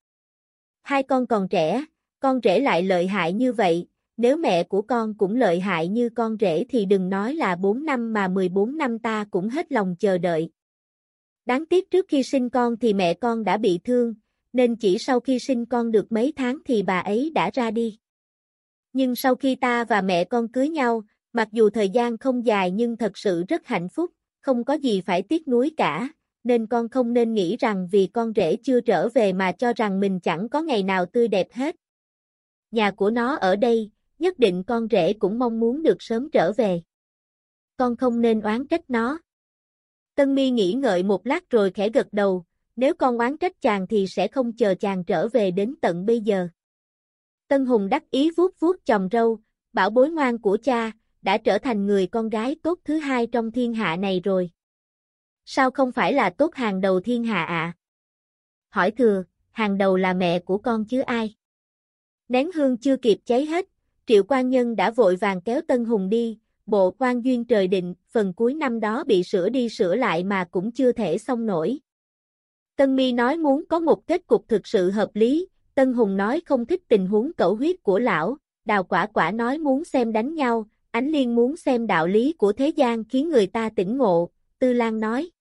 Hai con còn trẻ, con rể lại lợi hại như vậy, nếu mẹ của con cũng lợi hại như con rể thì đừng nói là bốn năm mà mười bốn năm ta cũng hết lòng chờ đợi. Đáng tiếc trước khi sinh con thì mẹ con đã bị thương, nên chỉ sau khi sinh con được mấy tháng thì bà ấy đã ra đi. Nhưng sau khi ta và mẹ con cưới nhau, mặc dù thời gian không dài nhưng thật sự rất hạnh phúc, không có gì phải tiếc nuối cả, nên con không nên nghĩ rằng vì con rể chưa trở về mà cho rằng mình chẳng có ngày nào tươi đẹp hết. Nhà của nó ở đây, nhất định con rể cũng mong muốn được sớm trở về. Con không nên oán trách nó. Tân Mi nghĩ ngợi một lát rồi khẽ gật đầu, nếu con oán trách chàng thì sẽ không chờ chàng trở về đến tận bây giờ. Tân Hùng đắc ý vuốt vuốt chòm râu, bảo bối ngoan của cha, đã trở thành người con gái tốt thứ hai trong thiên hạ này rồi. Sao không phải là tốt hàng đầu thiên hạ ạ? À? Hỏi thừa, hàng đầu là mẹ của con chứ ai? Nén hương chưa kịp cháy hết, Triệu Quan Nhân đã vội vàng kéo Tân Hùng đi, bộ quan duyên trời định, phần cuối năm đó bị sửa đi sửa lại mà cũng chưa thể xong nổi. Tân Mi nói muốn có một kết cục thực sự hợp lý, Tân Hùng nói không thích tình huống cẩu huyết của lão, Đào Quả Quả nói muốn xem đánh nhau, Ánh Liên muốn xem đạo lý của thế gian khiến người ta tỉnh ngộ, Tư Lan nói.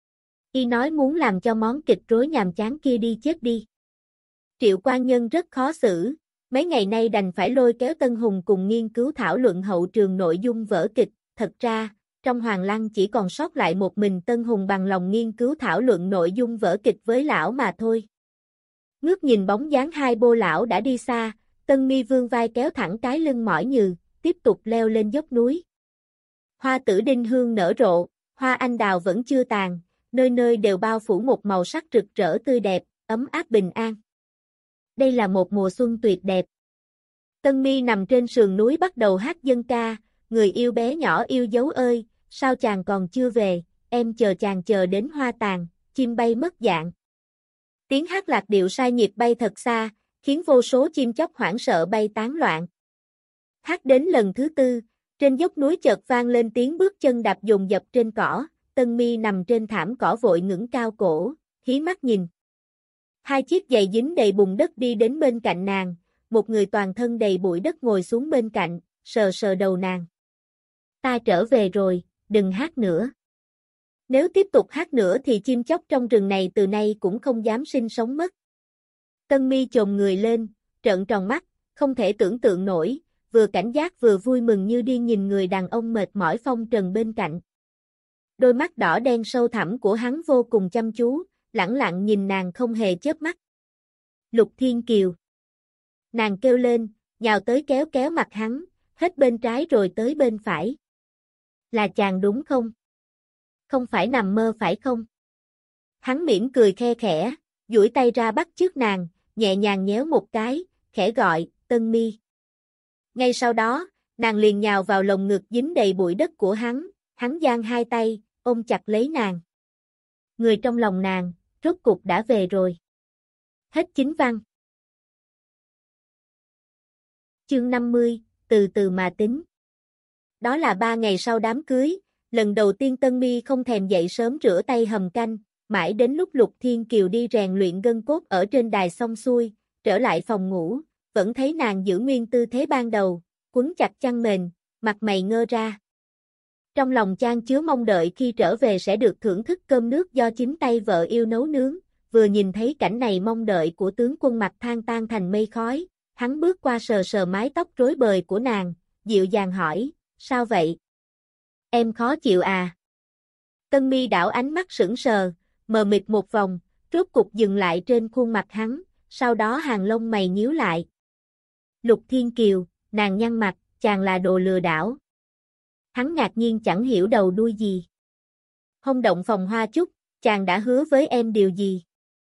Y nói muốn làm cho món kịch rối nhàm chán kia đi chết đi. Triệu Quan Nhân rất khó xử, mấy ngày nay đành phải lôi kéo Tân Hùng cùng nghiên cứu thảo luận hậu trường nội dung vở kịch, thật ra, trong Hoàng Lăng chỉ còn sót lại một mình Tân Hùng bằng lòng nghiên cứu thảo luận nội dung vở kịch với lão mà thôi. Ngước nhìn bóng dáng hai bô lão đã đi xa, Tân Mi vươn vai kéo thẳng cái lưng mỏi nhừ, tiếp tục leo lên dốc núi. Hoa tử đinh hương nở rộ, hoa anh đào vẫn chưa tàn, nơi nơi đều bao phủ một màu sắc rực rỡ tươi đẹp, ấm áp bình an. Đây là một mùa xuân tuyệt đẹp. Tân Mi nằm trên sườn núi bắt đầu hát dân ca, người yêu bé nhỏ yêu dấu ơi, sao chàng còn chưa về, em chờ chàng chờ đến hoa tàn, chim bay mất dạng. Tiếng hát lạc điệu sai nhịp bay thật xa, khiến vô số chim chóc hoảng sợ bay tán loạn. Hát đến lần thứ tư, trên dốc núi chợt vang lên tiếng bước chân đạp dồn dập trên cỏ, Tân Mi nằm trên thảm cỏ vội ngẩng cao cổ, hí mắt nhìn. Hai chiếc giày dính đầy bùn đất đi đến bên cạnh nàng, một người toàn thân đầy bụi đất ngồi xuống bên cạnh, sờ sờ đầu nàng. Ta trở về rồi, đừng hát nữa. Nếu tiếp tục hát nữa thì chim chóc trong rừng này từ nay cũng không dám sinh sống mất. Tân Mi chồm người lên, trợn tròn mắt, không thể tưởng tượng nổi, vừa cảnh giác vừa vui mừng như điên nhìn người đàn ông mệt mỏi phong trần bên cạnh. Đôi mắt đỏ đen sâu thẳm của hắn vô cùng chăm chú, lẳng lặng nhìn nàng không hề chớp mắt. Lục Thiên Kiều. Nàng kêu lên, nhào tới kéo kéo mặt hắn, hết bên trái rồi tới bên phải. Là chàng đúng không? Không phải nằm mơ phải không? Hắn mỉm cười khe khẽ, duỗi tay ra bắt chước nàng, nhẹ nhàng nhéo một cái, khẽ gọi, Tân Mi. Ngay sau đó, nàng liền nhào vào lồng ngực dính đầy bụi đất của hắn, hắn giang hai tay, ôm chặt lấy nàng. Người trong lòng nàng, rốt cục đã về rồi. Hết chính văn. Chương năm mươi, từ từ mà tính. Đó là ba ngày sau đám cưới, lần đầu tiên Tân Mi không thèm dậy sớm rửa tay hầm canh, mãi đến lúc Lục Thiên Kiều đi rèn luyện gân cốt ở trên đài xong xuôi, trở lại phòng ngủ, vẫn thấy nàng giữ nguyên tư thế ban đầu, quấn chặt chăn mền, mặt mày ngơ ra. Trong lòng chan chứa mong đợi khi trở về sẽ được thưởng thức cơm nước do chính tay vợ yêu nấu nướng, vừa nhìn thấy cảnh này mong đợi của tướng quân mặt than tan thành mây khói, hắn bước qua sờ sờ mái tóc rối bời của nàng, dịu dàng hỏi, sao vậy? Em khó chịu à? Tân Mi đảo ánh mắt sững sờ, mờ mịt một vòng, rốt cục dừng lại trên khuôn mặt hắn, sau đó hàng lông mày nhíu lại. Lục Thiên Kiều, nàng nhăn mặt, chàng là đồ lừa đảo. Hắn ngạc nhiên chẳng hiểu đầu đuôi gì. Hôm động phòng hoa chúc, chàng đã hứa với em điều gì?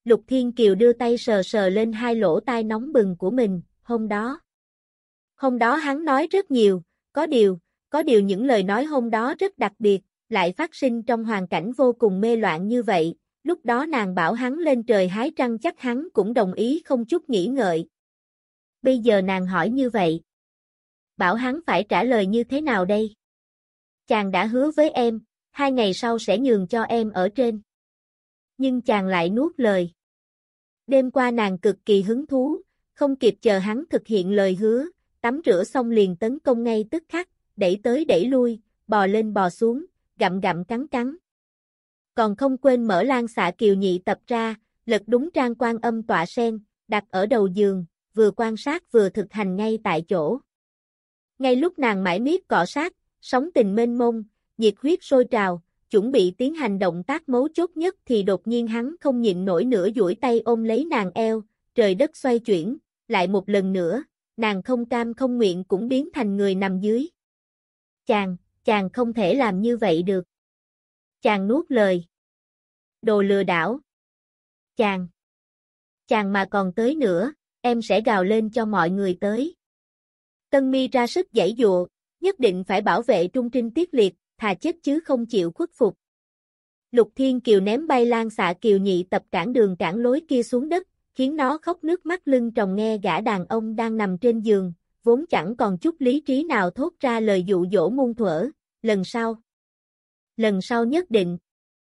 Lục Thiên Kiều đưa tay sờ sờ lên hai lỗ tai nóng bừng của mình, hôm đó. Hôm đó hắn nói rất nhiều, có điều, có điều những lời nói hôm đó rất đặc biệt, lại phát sinh trong hoàn cảnh vô cùng mê loạn như vậy, lúc đó nàng bảo hắn lên trời hái trăng chắc hắn cũng đồng ý không chút nghĩ ngợi. Bây giờ nàng hỏi như vậy. Bảo hắn phải trả lời như thế nào đây? Chàng đã hứa với em, hai ngày sau sẽ nhường cho em ở trên. Nhưng chàng lại nuốt lời. Đêm qua nàng cực kỳ hứng thú, không kịp chờ hắn thực hiện lời hứa, tắm rửa xong liền tấn công ngay tức khắc, đẩy tới đẩy lui, bò lên bò xuống, gặm gặm cắn cắn. Còn không quên mở Lan Xạ Kiều Nhị tập ra, lật đúng trang Quan Âm tọa sen, đặt ở đầu giường, vừa quan sát vừa thực hành ngay tại chỗ. Ngay lúc nàng mải miết cọ sát, sóng tình mênh mông, nhiệt huyết sôi trào, chuẩn bị tiến hành động tác mấu chốt nhất thì đột nhiên hắn không nhịn nổi nữa duỗi tay ôm lấy nàng eo, trời đất xoay chuyển, lại một lần nữa, nàng không cam không nguyện cũng biến thành người nằm dưới. Chàng, chàng không thể làm như vậy được. Chàng nuốt lời. Đồ lừa đảo. Chàng. Chàng mà còn tới nữa, em sẽ gào lên cho mọi người tới. Tân Mi ra sức giãy giụa, nhất định phải bảo vệ Trung Trinh Tiết Liệt, thà chết chứ không chịu khuất phục. Lục Thiên Kiều ném bay Lan Xạ Kiều Nhị tập cản đường cản lối kia xuống đất, khiến nó khóc nước mắt lưng tròng nghe gã đàn ông đang nằm trên giường, vốn chẳng còn chút lý trí nào thốt ra lời dụ dỗ muôn thuở, lần sau. Lần sau nhất định.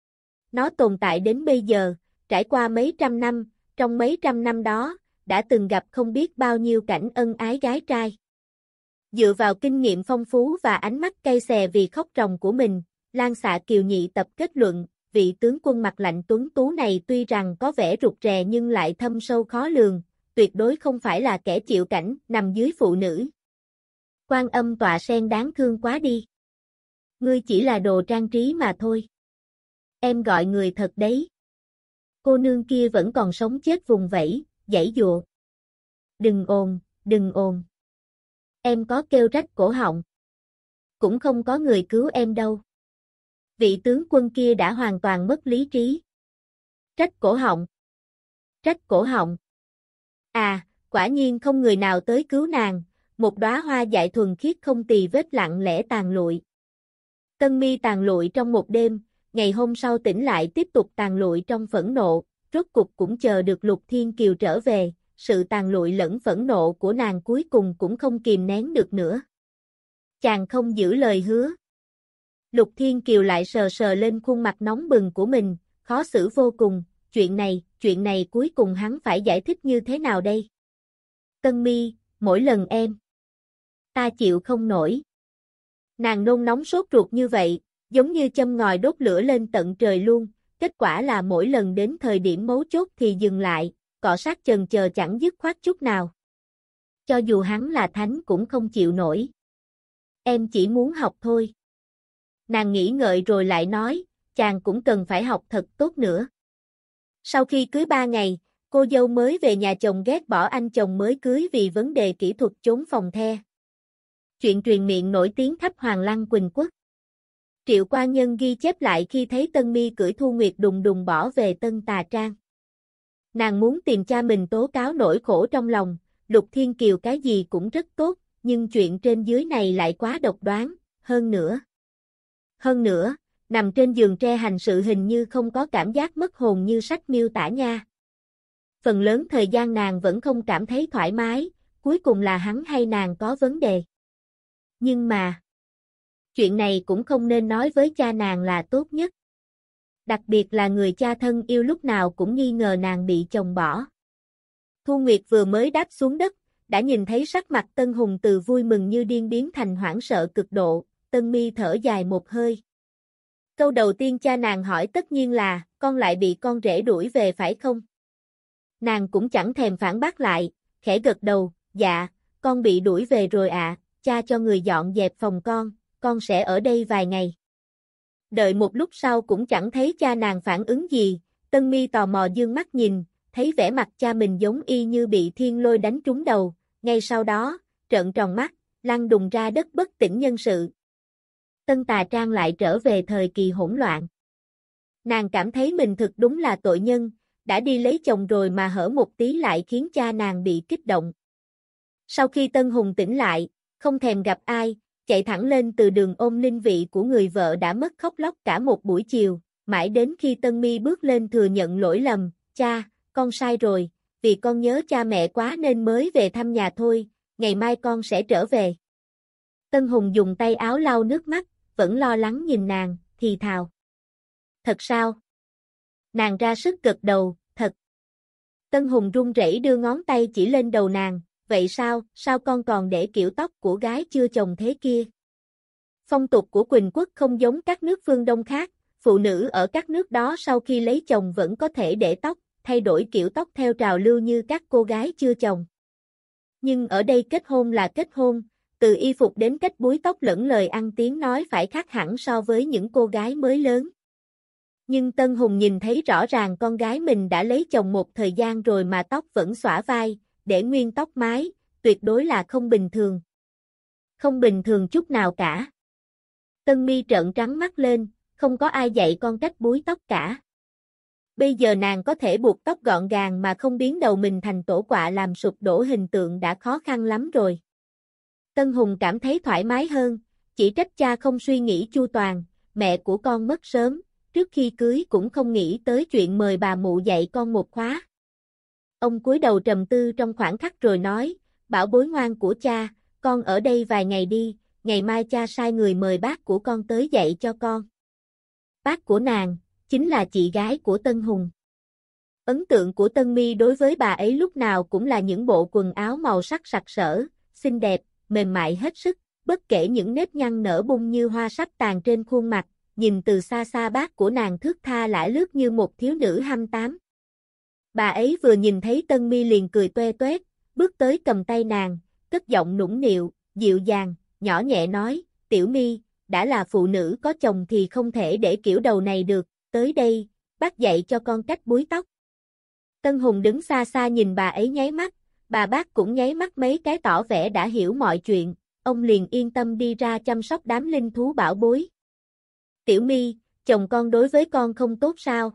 Nó tồn tại đến bây giờ, trải qua mấy trăm năm, trong mấy trăm năm đó, đã từng gặp không biết bao nhiêu cảnh ân ái gái trai. Dựa vào kinh nghiệm phong phú và ánh mắt cay xè vì khóc ròng của mình, Lan Xạ Kiều Nhị tập kết luận, vị tướng quân mặt lạnh tuấn tú này tuy rằng có vẻ rụt rè nhưng lại thâm sâu khó lường, tuyệt đối không phải là kẻ chịu cảnh nằm dưới phụ nữ. Quan Âm tọa sen đáng thương quá đi. Ngươi chỉ là đồ trang trí mà thôi. Em gọi người thật đấy. Cô nương kia vẫn còn sống chết vùng vẫy, giãy giụa. Đừng ồn, đừng ồn. Em có kêu rách cổ họng. Cũng không có người cứu em đâu. Vị tướng quân kia đã hoàn toàn mất lý trí. Trách cổ họng. Trách cổ họng. À, quả nhiên không người nào tới cứu nàng, một đóa hoa dại thuần khiết không tì vết lặng lẽ tàn lụi. Tân Mi tàn lụi trong một đêm, ngày hôm sau tỉnh lại tiếp tục tàn lụi trong phẫn nộ, rốt cục cũng chờ được Lục Thiên Kiều trở về, sự tàn lụi lẫn phẫn nộ của nàng cuối cùng cũng không kìm nén được nữa. Chàng không giữ lời hứa. Lục Thiên Kiều lại sờ sờ lên khuôn mặt nóng bừng của mình, khó xử vô cùng, chuyện này, chuyện này cuối cùng hắn phải giải thích như thế nào đây? Tân Mi, mỗi lần em, ta chịu không nổi. Nàng nôn nóng sốt ruột như vậy, giống như châm ngòi đốt lửa lên tận trời luôn, kết quả là mỗi lần đến thời điểm mấu chốt thì dừng lại, cọ sát chần chờ chẳng dứt khoát chút nào. Cho dù hắn là thánh cũng không chịu nổi. Em chỉ muốn học thôi. Nàng nghĩ ngợi rồi lại nói, chàng cũng cần phải học thật tốt nữa. Sau khi cưới ba ngày, cô dâu mới về nhà chồng ghét bỏ anh chồng mới cưới vì vấn đề kỹ thuật trốn phòng the. Chuyện truyền miệng nổi tiếng khắp Hoàng Lăng Quỳnh Quốc. Triệu Quan Nhân ghi chép lại khi thấy Tân Mi cưỡi Thu Nguyệt đùng đùng bỏ về Tân Tà Trang. Nàng muốn tìm cha mình tố cáo nỗi khổ trong lòng, Lục Thiên Kiều cái gì cũng rất tốt, nhưng chuyện trên dưới này lại quá độc đoán, hơn nữa. Hơn nữa, nằm trên giường tre hành sự hình như không có cảm giác mất hồn như sách miêu tả nha. Phần lớn thời gian nàng vẫn không cảm thấy thoải mái, cuối cùng là hắn hay nàng có vấn đề. Nhưng mà, chuyện này cũng không nên nói với cha nàng là tốt nhất. Đặc biệt là người cha thân yêu lúc nào cũng nghi ngờ nàng bị chồng bỏ. Thu Nguyệt vừa mới đáp xuống đất, đã nhìn thấy sắc mặt Tân Hùng từ vui mừng như điên biến thành hoảng sợ cực độ, Tân Mi thở dài một hơi. Câu đầu tiên cha nàng hỏi tất nhiên là, con lại bị con rể đuổi về phải không? Nàng cũng chẳng thèm phản bác lại, khẽ gật đầu, dạ, con bị đuổi về rồi ạ, à, cha cho người dọn dẹp phòng con, con sẽ ở đây vài ngày. Đợi một lúc sau cũng chẳng thấy cha nàng phản ứng gì, Tân Mi tò mò dương mắt nhìn, thấy vẻ mặt cha mình giống y như bị thiên lôi đánh trúng đầu, ngay sau đó, trợn tròn mắt, lăn đùng ra đất bất tỉnh nhân sự. Tân Tà Trang lại trở về thời kỳ hỗn loạn. Nàng cảm thấy mình thực đúng là tội nhân, đã đi lấy chồng rồi mà hở một tí lại khiến cha nàng bị kích động. Sau khi Tân Hùng tỉnh lại, không thèm gặp ai, chạy thẳng lên từ đường ôm linh vị của người vợ đã mất khóc lóc cả một buổi chiều, mãi đến khi Tân Mi bước lên thừa nhận lỗi lầm, cha, con sai rồi, vì con nhớ cha mẹ quá nên mới về thăm nhà thôi, ngày mai con sẽ trở về. Tân Hùng dùng tay áo lau nước mắt, vẫn lo lắng nhìn nàng, thì thào. Thật sao? Nàng ra sức gật đầu, thật. Tân Hùng run rẩy đưa ngón tay chỉ lên đầu nàng, vậy sao, sao con còn để kiểu tóc của gái chưa chồng thế kia? Phong tục của Quỳnh quốc không giống các nước phương Đông khác, phụ nữ ở các nước đó sau khi lấy chồng vẫn có thể để tóc, thay đổi kiểu tóc theo trào lưu như các cô gái chưa chồng. Nhưng ở đây kết hôn là kết hôn, từ y phục đến cách búi tóc lẫn lời ăn tiếng nói phải khác hẳn so với những cô gái mới lớn. Nhưng Tân Hùng nhìn thấy rõ ràng con gái mình đã lấy chồng một thời gian rồi mà tóc vẫn xõa vai, để nguyên tóc mái, tuyệt đối là không bình thường. Không bình thường chút nào cả. Tân Mi trợn trắng mắt lên, không có ai dạy con cách búi tóc cả. Bây giờ nàng có thể buộc tóc gọn gàng mà không biến đầu mình thành tổ quạ làm sụp đổ hình tượng đã khó khăn lắm rồi. Tân Hùng cảm thấy thoải mái hơn, chỉ trách cha không suy nghĩ chu toàn, mẹ của con mất sớm, trước khi cưới cũng không nghĩ tới chuyện mời bà mụ dạy con một khóa. Ông cúi đầu trầm tư trong khoảng khắc rồi nói, bảo bối ngoan của cha, con ở đây vài ngày đi, ngày mai cha sai người mời bác của con tới dạy cho con. Bác của nàng, chính là chị gái của Tân Hùng. Ấn tượng của Tân Mi đối với bà ấy lúc nào cũng là những bộ quần áo màu sắc sặc sỡ, xinh đẹp, mềm mại hết sức, bất kể những nếp nhăn nở bung như hoa sắp tàn trên khuôn mặt, nhìn từ xa xa bác của nàng thướt tha lả lướt như một thiếu nữ hăm tám. Bà ấy vừa nhìn thấy Tân Mi liền cười toe toét, bước tới cầm tay nàng, cất giọng nũng nịu, dịu dàng, nhỏ nhẹ nói, Tiểu Mi, đã là phụ nữ có chồng thì không thể để kiểu đầu này được, tới đây, bác dạy cho con cách búi tóc. Tân Hùng đứng xa xa nhìn bà ấy nháy mắt, bà bác cũng nháy mắt mấy cái tỏ vẻ đã hiểu mọi chuyện, ông liền yên tâm đi ra chăm sóc đám linh thú bảo bối. Tiểu Mi, chồng con đối với con không tốt sao?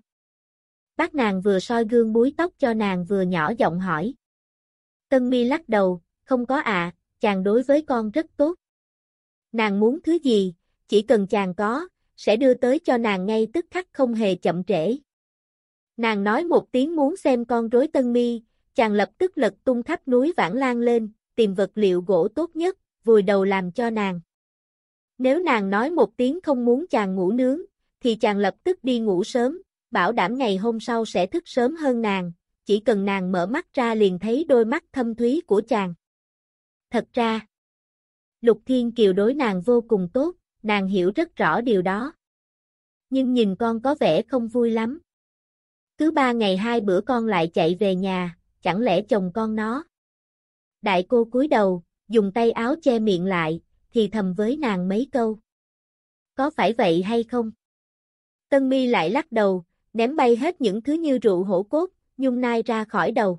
Bác nàng vừa soi gương búi tóc cho nàng vừa nhỏ giọng hỏi. Tân Mi lắc đầu, không có ạ, à, chàng đối với con rất tốt. Nàng muốn thứ gì, chỉ cần chàng có, sẽ đưa tới cho nàng ngay tức khắc không hề chậm trễ. Nàng nói một tiếng muốn xem con rối Tân Mi, chàng lập tức lật tung khắp núi Vãng Lan lên, tìm vật liệu gỗ tốt nhất, vùi đầu làm cho nàng. Nếu nàng nói một tiếng không muốn chàng ngủ nướng, thì chàng lập tức đi ngủ sớm, bảo đảm ngày hôm sau sẽ thức sớm hơn nàng, chỉ cần nàng mở mắt ra liền thấy đôi mắt thâm thúy của chàng. Thật ra, Lục Thiên Kiều đối nàng vô cùng tốt, nàng hiểu rất rõ điều đó. Nhưng nhìn con có vẻ không vui lắm. Cứ ba ngày hai bữa con lại chạy về nhà, chẳng lẽ chồng con nó? Đại cô cúi đầu, dùng tay áo che miệng lại, thì thầm với nàng mấy câu. Có phải vậy hay không? Tân Mi lại lắc đầu, ném bay hết những thứ như rượu hổ cốt, nhung nai ra khỏi đầu.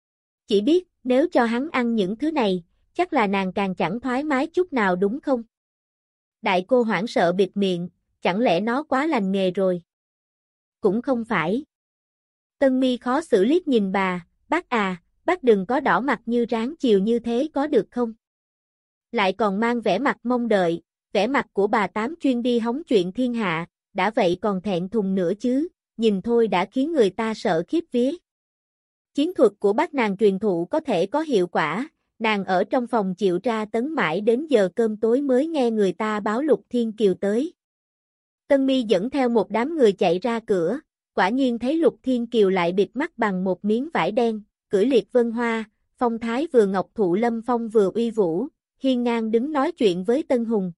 Chỉ biết, nếu cho hắn ăn những thứ này, chắc là nàng càng chẳng thoải mái chút nào đúng không? Đại cô hoảng sợ bịt miệng, chẳng lẽ nó quá lành nghề rồi? Cũng không phải. Tân Mi khó xử liếc nhìn bà, bác à, bác đừng có đỏ mặt như ráng chiều như thế có được không? Lại còn mang vẻ mặt mong đợi, vẻ mặt của bà tám chuyên đi hóng chuyện thiên hạ, đã vậy còn thẹn thùng nữa chứ, nhìn thôi đã khiến người ta sợ khiếp vía. Chiến thuật của bác nàng truyền thụ có thể có hiệu quả, nàng ở trong phòng chịu tra tấn mãi đến giờ cơm tối mới nghe người ta báo Lục Thiên Kiều tới. Tân Mi dẫn theo một đám người chạy ra cửa, quả nhiên thấy Lục Thiên Kiều lại bịt mắt bằng một miếng vải đen, cưỡi liệt vân hoa, phong thái vừa ngọc thụ lâm phong vừa uy vũ, hiên ngang đứng nói chuyện với Tân Hùng.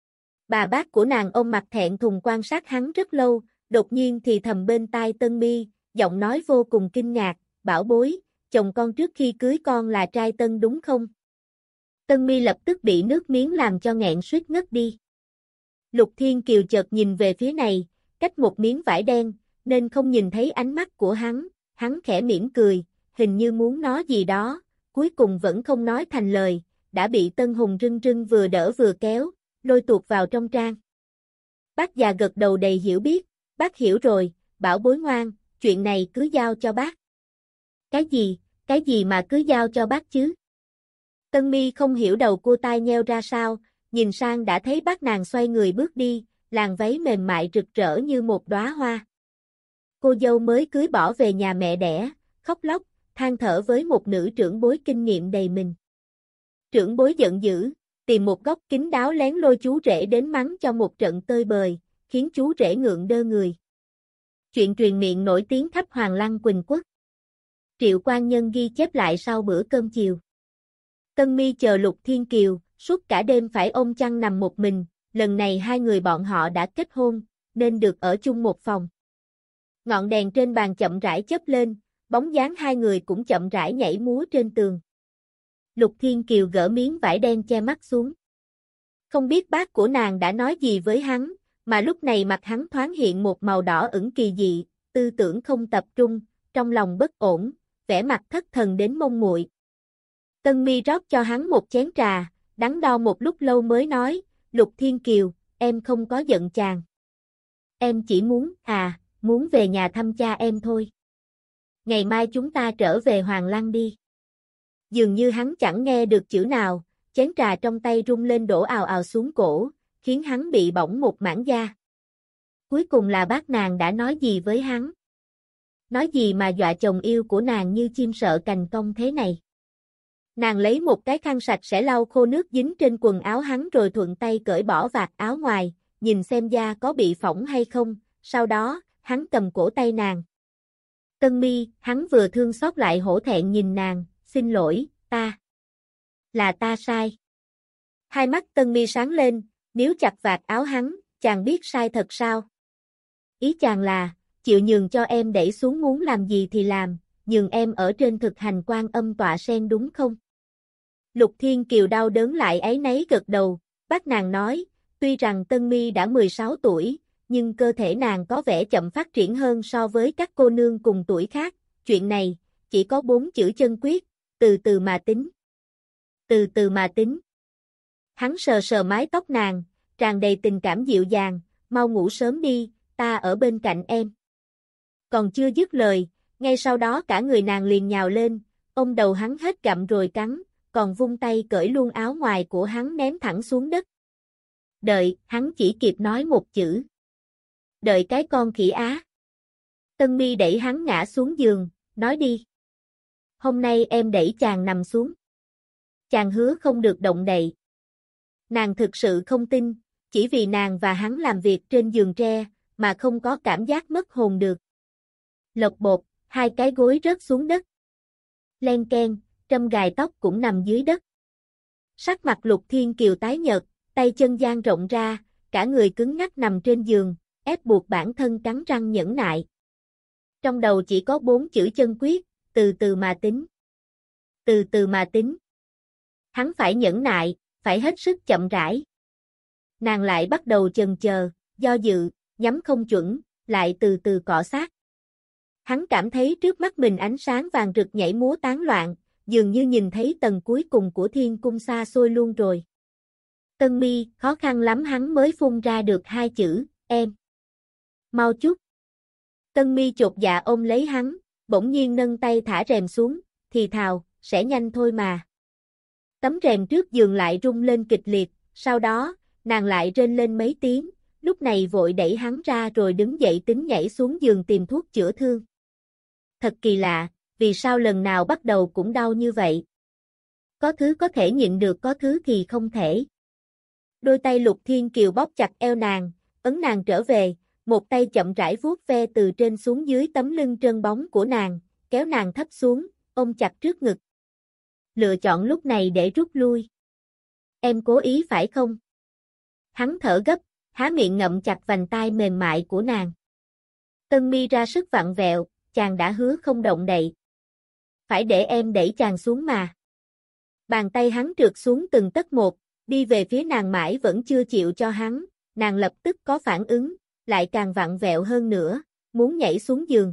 Bà bác của nàng ôm mặt thẹn thùng quan sát hắn rất lâu, đột nhiên thì thầm bên tai Tân Mi, giọng nói vô cùng kinh ngạc, bảo bối, chồng con trước khi cưới con là trai Tân đúng không? Tân Mi lập tức bị nước miếng làm cho nghẹn suýt ngất đi. Lục Thiên Kiều chợt nhìn về phía này, cách một miếng vải đen, nên không nhìn thấy ánh mắt của hắn, hắn khẽ mỉm cười, hình như muốn nói gì đó, cuối cùng vẫn không nói thành lời, đã bị Tân Hùng rưng rưng vừa đỡ vừa kéo, lôi tuột vào trong trang. Bác già gật đầu đầy hiểu biết, bác hiểu rồi, bảo bối ngoan, chuyện này cứ giao cho bác. Cái gì, cái gì mà cứ giao cho bác chứ? Tân Mi không hiểu đầu cô tai nheo ra sao, nhìn sang đã thấy bác nàng xoay người bước đi, làn váy mềm mại rực rỡ như một đóa hoa. Cô dâu mới cưới bỏ về nhà mẹ đẻ, khóc lóc, than thở với một nữ trưởng bối kinh nghiệm đầy mình. Trưởng bối giận dữ, tìm một góc kín đáo lén lôi chú rể đến mắng cho một trận tơi bời, khiến chú rể ngượng đơ người. Chuyện truyền miệng nổi tiếng khắp Hoàng Lăng Quỳnh Quốc. Triệu Quan Nhân ghi chép lại sau bữa cơm chiều. Tân Mi chờ Lục Thiên Kiều, suốt cả đêm phải ôm chăn nằm một mình, lần này hai người bọn họ đã kết hôn, nên được ở chung một phòng. Ngọn đèn trên bàn chậm rãi chớp lên, bóng dáng hai người cũng chậm rãi nhảy múa trên tường. Lục Thiên Kiều gỡ miếng vải đen che mắt xuống. Không biết bác của nàng đã nói gì với hắn, mà lúc này mặt hắn thoáng hiện một màu đỏ ửng kỳ dị, tư tưởng không tập trung, trong lòng bất ổn, vẻ mặt thất thần đến mông muội. Tân Mi rót cho hắn một chén trà, đắn đo một lúc lâu mới nói, Lục Thiên Kiều, em không có giận chàng. Em chỉ muốn, à, muốn về nhà thăm cha em thôi. Ngày mai chúng ta trở về Hoàng Lăng đi. Dường như hắn chẳng nghe được chữ nào, chén trà trong tay rung lên đổ ào ào xuống cổ, khiến hắn bị bỏng một mảng da. Cuối cùng là bác nàng đã nói gì với hắn? Nói gì mà dọa chồng yêu của nàng như chim sợ cành cong thế này? Nàng lấy một cái khăn sạch sẽ lau khô nước dính trên quần áo hắn rồi thuận tay cởi bỏ vạt áo ngoài, nhìn xem da có bị phỏng hay không, sau đó, hắn cầm cổ tay nàng. Tân Mi, hắn vừa thương xót lại hổ thẹn nhìn nàng, xin lỗi, ta. Là ta sai. Hai mắt Tân Mi sáng lên, níu chặt vạt áo hắn, chàng biết sai thật sao? Ý chàng là, chịu nhường cho em đẩy xuống muốn làm gì thì làm, nhường em ở trên thực hành Quan Âm tọa sen đúng không? Lục Thiên Kiều đau đớn lại áy náy gật đầu, bác nàng nói, tuy rằng Tân Mi đã mười sáu tuổi, nhưng cơ thể nàng có vẻ chậm phát triển hơn so với các cô nương cùng tuổi khác, chuyện này, chỉ có bốn chữ chân quyết, từ từ mà tính. Từ từ mà tính. Hắn sờ sờ mái tóc nàng, tràn đầy tình cảm dịu dàng, mau ngủ sớm đi, ta ở bên cạnh em. Còn chưa dứt lời, ngay sau đó cả người nàng liền nhào lên, ôm đầu hắn hết gặm rồi cắn, còn vung tay cởi luôn áo ngoài của hắn ném thẳng xuống đất. Đợi, hắn chỉ kịp nói một chữ. Đợi cái con khỉ á. Tân Mi đẩy hắn ngã xuống giường, nói đi. Hôm nay em đẩy chàng nằm xuống. Chàng hứa không được động đậy. Nàng thực sự không tin, chỉ vì nàng và hắn làm việc trên giường tre, mà không có cảm giác mất hồn được. Lộc bột, hai cái gối rớt xuống đất. Len keng, trâm gài tóc cũng nằm dưới đất. Sắc mặt Lục Thiên Kiều tái nhợt, tay chân dang rộng ra, cả người cứng ngắc nằm trên giường, ép buộc bản thân cắn răng nhẫn nại. Trong đầu chỉ có bốn chữ chân quyết, từ từ mà tính. Từ từ mà tính. Hắn phải nhẫn nại, phải hết sức chậm rãi. Nàng lại bắt đầu chần chờ, do dự, nhắm không chuẩn, lại từ từ cọ sát. Hắn cảm thấy trước mắt mình ánh sáng vàng rực nhảy múa tán loạn, dường như nhìn thấy tầng cuối cùng của thiên cung xa xôi luôn rồi. Tân Mi, khó khăn lắm hắn mới phun ra được hai chữ, em. Mau chút. Tân Mi chột dạ ôm lấy hắn, bỗng nhiên nâng tay thả rèm xuống, thì thào, sẽ nhanh thôi mà. Tấm rèm trước giường lại rung lên kịch liệt, sau đó, nàng lại rên lên mấy tiếng, lúc này vội đẩy hắn ra rồi đứng dậy tính nhảy xuống giường tìm thuốc chữa thương. Thật kỳ lạ, vì sao lần nào bắt đầu cũng đau như vậy? Có thứ có thể nhịn được, có thứ thì không thể. Đôi tay Lục Thiên Kiều bóp chặt eo nàng, ấn nàng trở về, một tay chậm rãi vuốt ve từ trên xuống dưới tấm lưng trơn bóng của nàng, kéo nàng thấp xuống, ôm chặt trước ngực. Lựa chọn lúc này để rút lui. Em cố ý phải không? Hắn thở gấp, há miệng ngậm chặt vành tai mềm mại của nàng. Tân Mi ra sức vặn vẹo, chàng đã hứa không động đậy. Phải để em đẩy chàng xuống mà. Bàn tay hắn trượt xuống từng tấc một, đi về phía nàng mãi vẫn chưa chịu cho hắn, nàng lập tức có phản ứng, lại càng vặn vẹo hơn nữa, muốn nhảy xuống giường.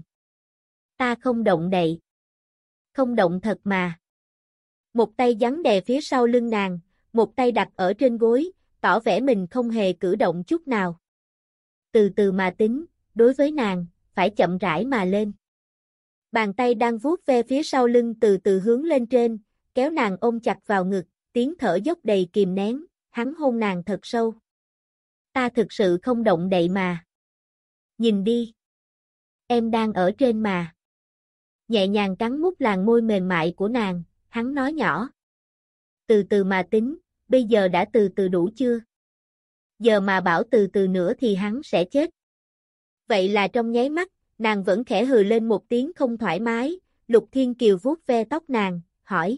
Ta không động đậy. Không động thật mà. Một tay giằng đè phía sau lưng nàng, một tay đặt ở trên gối, tỏ vẻ mình không hề cử động chút nào. Từ từ mà tính, đối với nàng, phải chậm rãi mà lên. Bàn tay đang vuốt ve phía sau lưng từ từ hướng lên trên, kéo nàng ôm chặt vào ngực, tiếng thở dốc đầy kìm nén, hắn hôn nàng thật sâu. Ta thực sự không động đậy mà. Nhìn đi. Em đang ở trên mà. Nhẹ nhàng cắn mút làn môi mềm mại của nàng, hắn nói nhỏ. Từ từ mà tính, bây giờ đã từ từ đủ chưa? Giờ mà bảo từ từ nữa thì hắn sẽ chết. Vậy là trong nháy mắt, nàng vẫn khẽ hừ lên một tiếng không thoải mái, Lục Thiên Kiều vuốt ve tóc nàng, hỏi.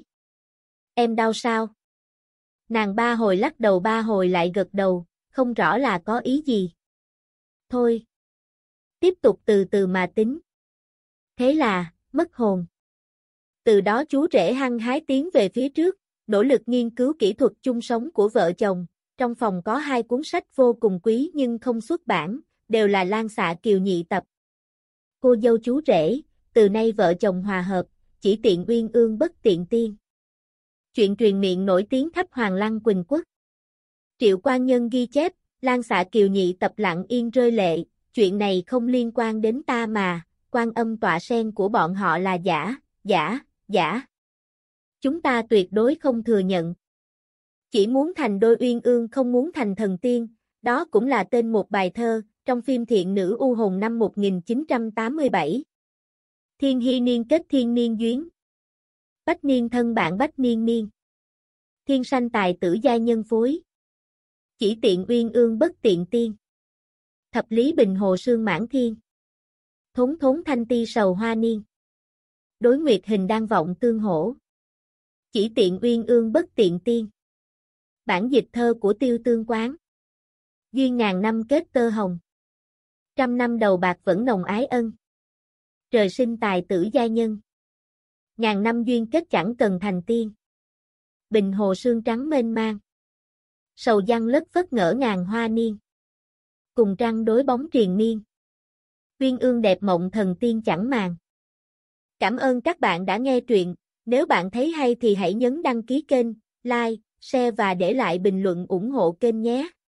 Em đau sao? Nàng ba hồi lắc đầu ba hồi lại gật đầu, không rõ là có ý gì. Thôi. Tiếp tục từ từ mà tính. Thế là, mất hồn. Từ đó chú rể hăng hái tiến về phía trước, nỗ lực nghiên cứu kỹ thuật chung sống của vợ chồng. Trong phòng có hai cuốn sách vô cùng quý nhưng không xuất bản, đều là Lan Xạ Kiều nhị tập. Cô dâu chú rể, từ nay vợ chồng hòa hợp, chỉ tiện uyên ương bất tiện tiên. Chuyện truyền miệng nổi tiếng khắp Hoàng Lăng Quỳnh Quốc. Triệu Quan Nhân ghi chép, Lan Xạ Kiều nhị tập lặng yên rơi lệ, chuyện này không liên quan đến ta mà, Quan Âm tọa sen của bọn họ là giả, giả, giả. Chúng ta tuyệt đối không thừa nhận. Chỉ muốn thành đôi uyên ương không muốn thành thần tiên, đó cũng là tên một bài thơ, trong phim Thiện Nữ U Hồn năm một nghìn chín trăm tám mươi bảy. Thiên hy niên kết thiên niên duyên. Bách niên thân bạn bách niên niên. Thiên sanh tài tử gia nhân phối. Chỉ tiện uyên ương bất tiện tiên. Thập lý bình hồ sương mãn thiên. Thốn thốn thanh ti sầu hoa niên. Đối nguyệt hình đang vọng tương hổ. Chỉ tiện uyên ương bất tiện tiên. Bản dịch thơ của Tiêu Tương Quán. Duyên ngàn năm kết tơ hồng. Trăm năm đầu bạc vẫn nồng ái ân. Trời sinh tài tử gia nhân. Ngàn năm duyên kết chẳng cần thành tiên. Bình hồ sương trắng mênh mang. Sầu giăng lất phất ngỡ ngàn hoa niên. Cùng trăng đối bóng triền miên. Uyên ương đẹp mộng thần tiên chẳng màng. Cảm ơn các bạn đã nghe truyện. Nếu bạn thấy hay thì hãy nhấn đăng ký kênh, like, share và để lại bình luận ủng hộ kênh nhé.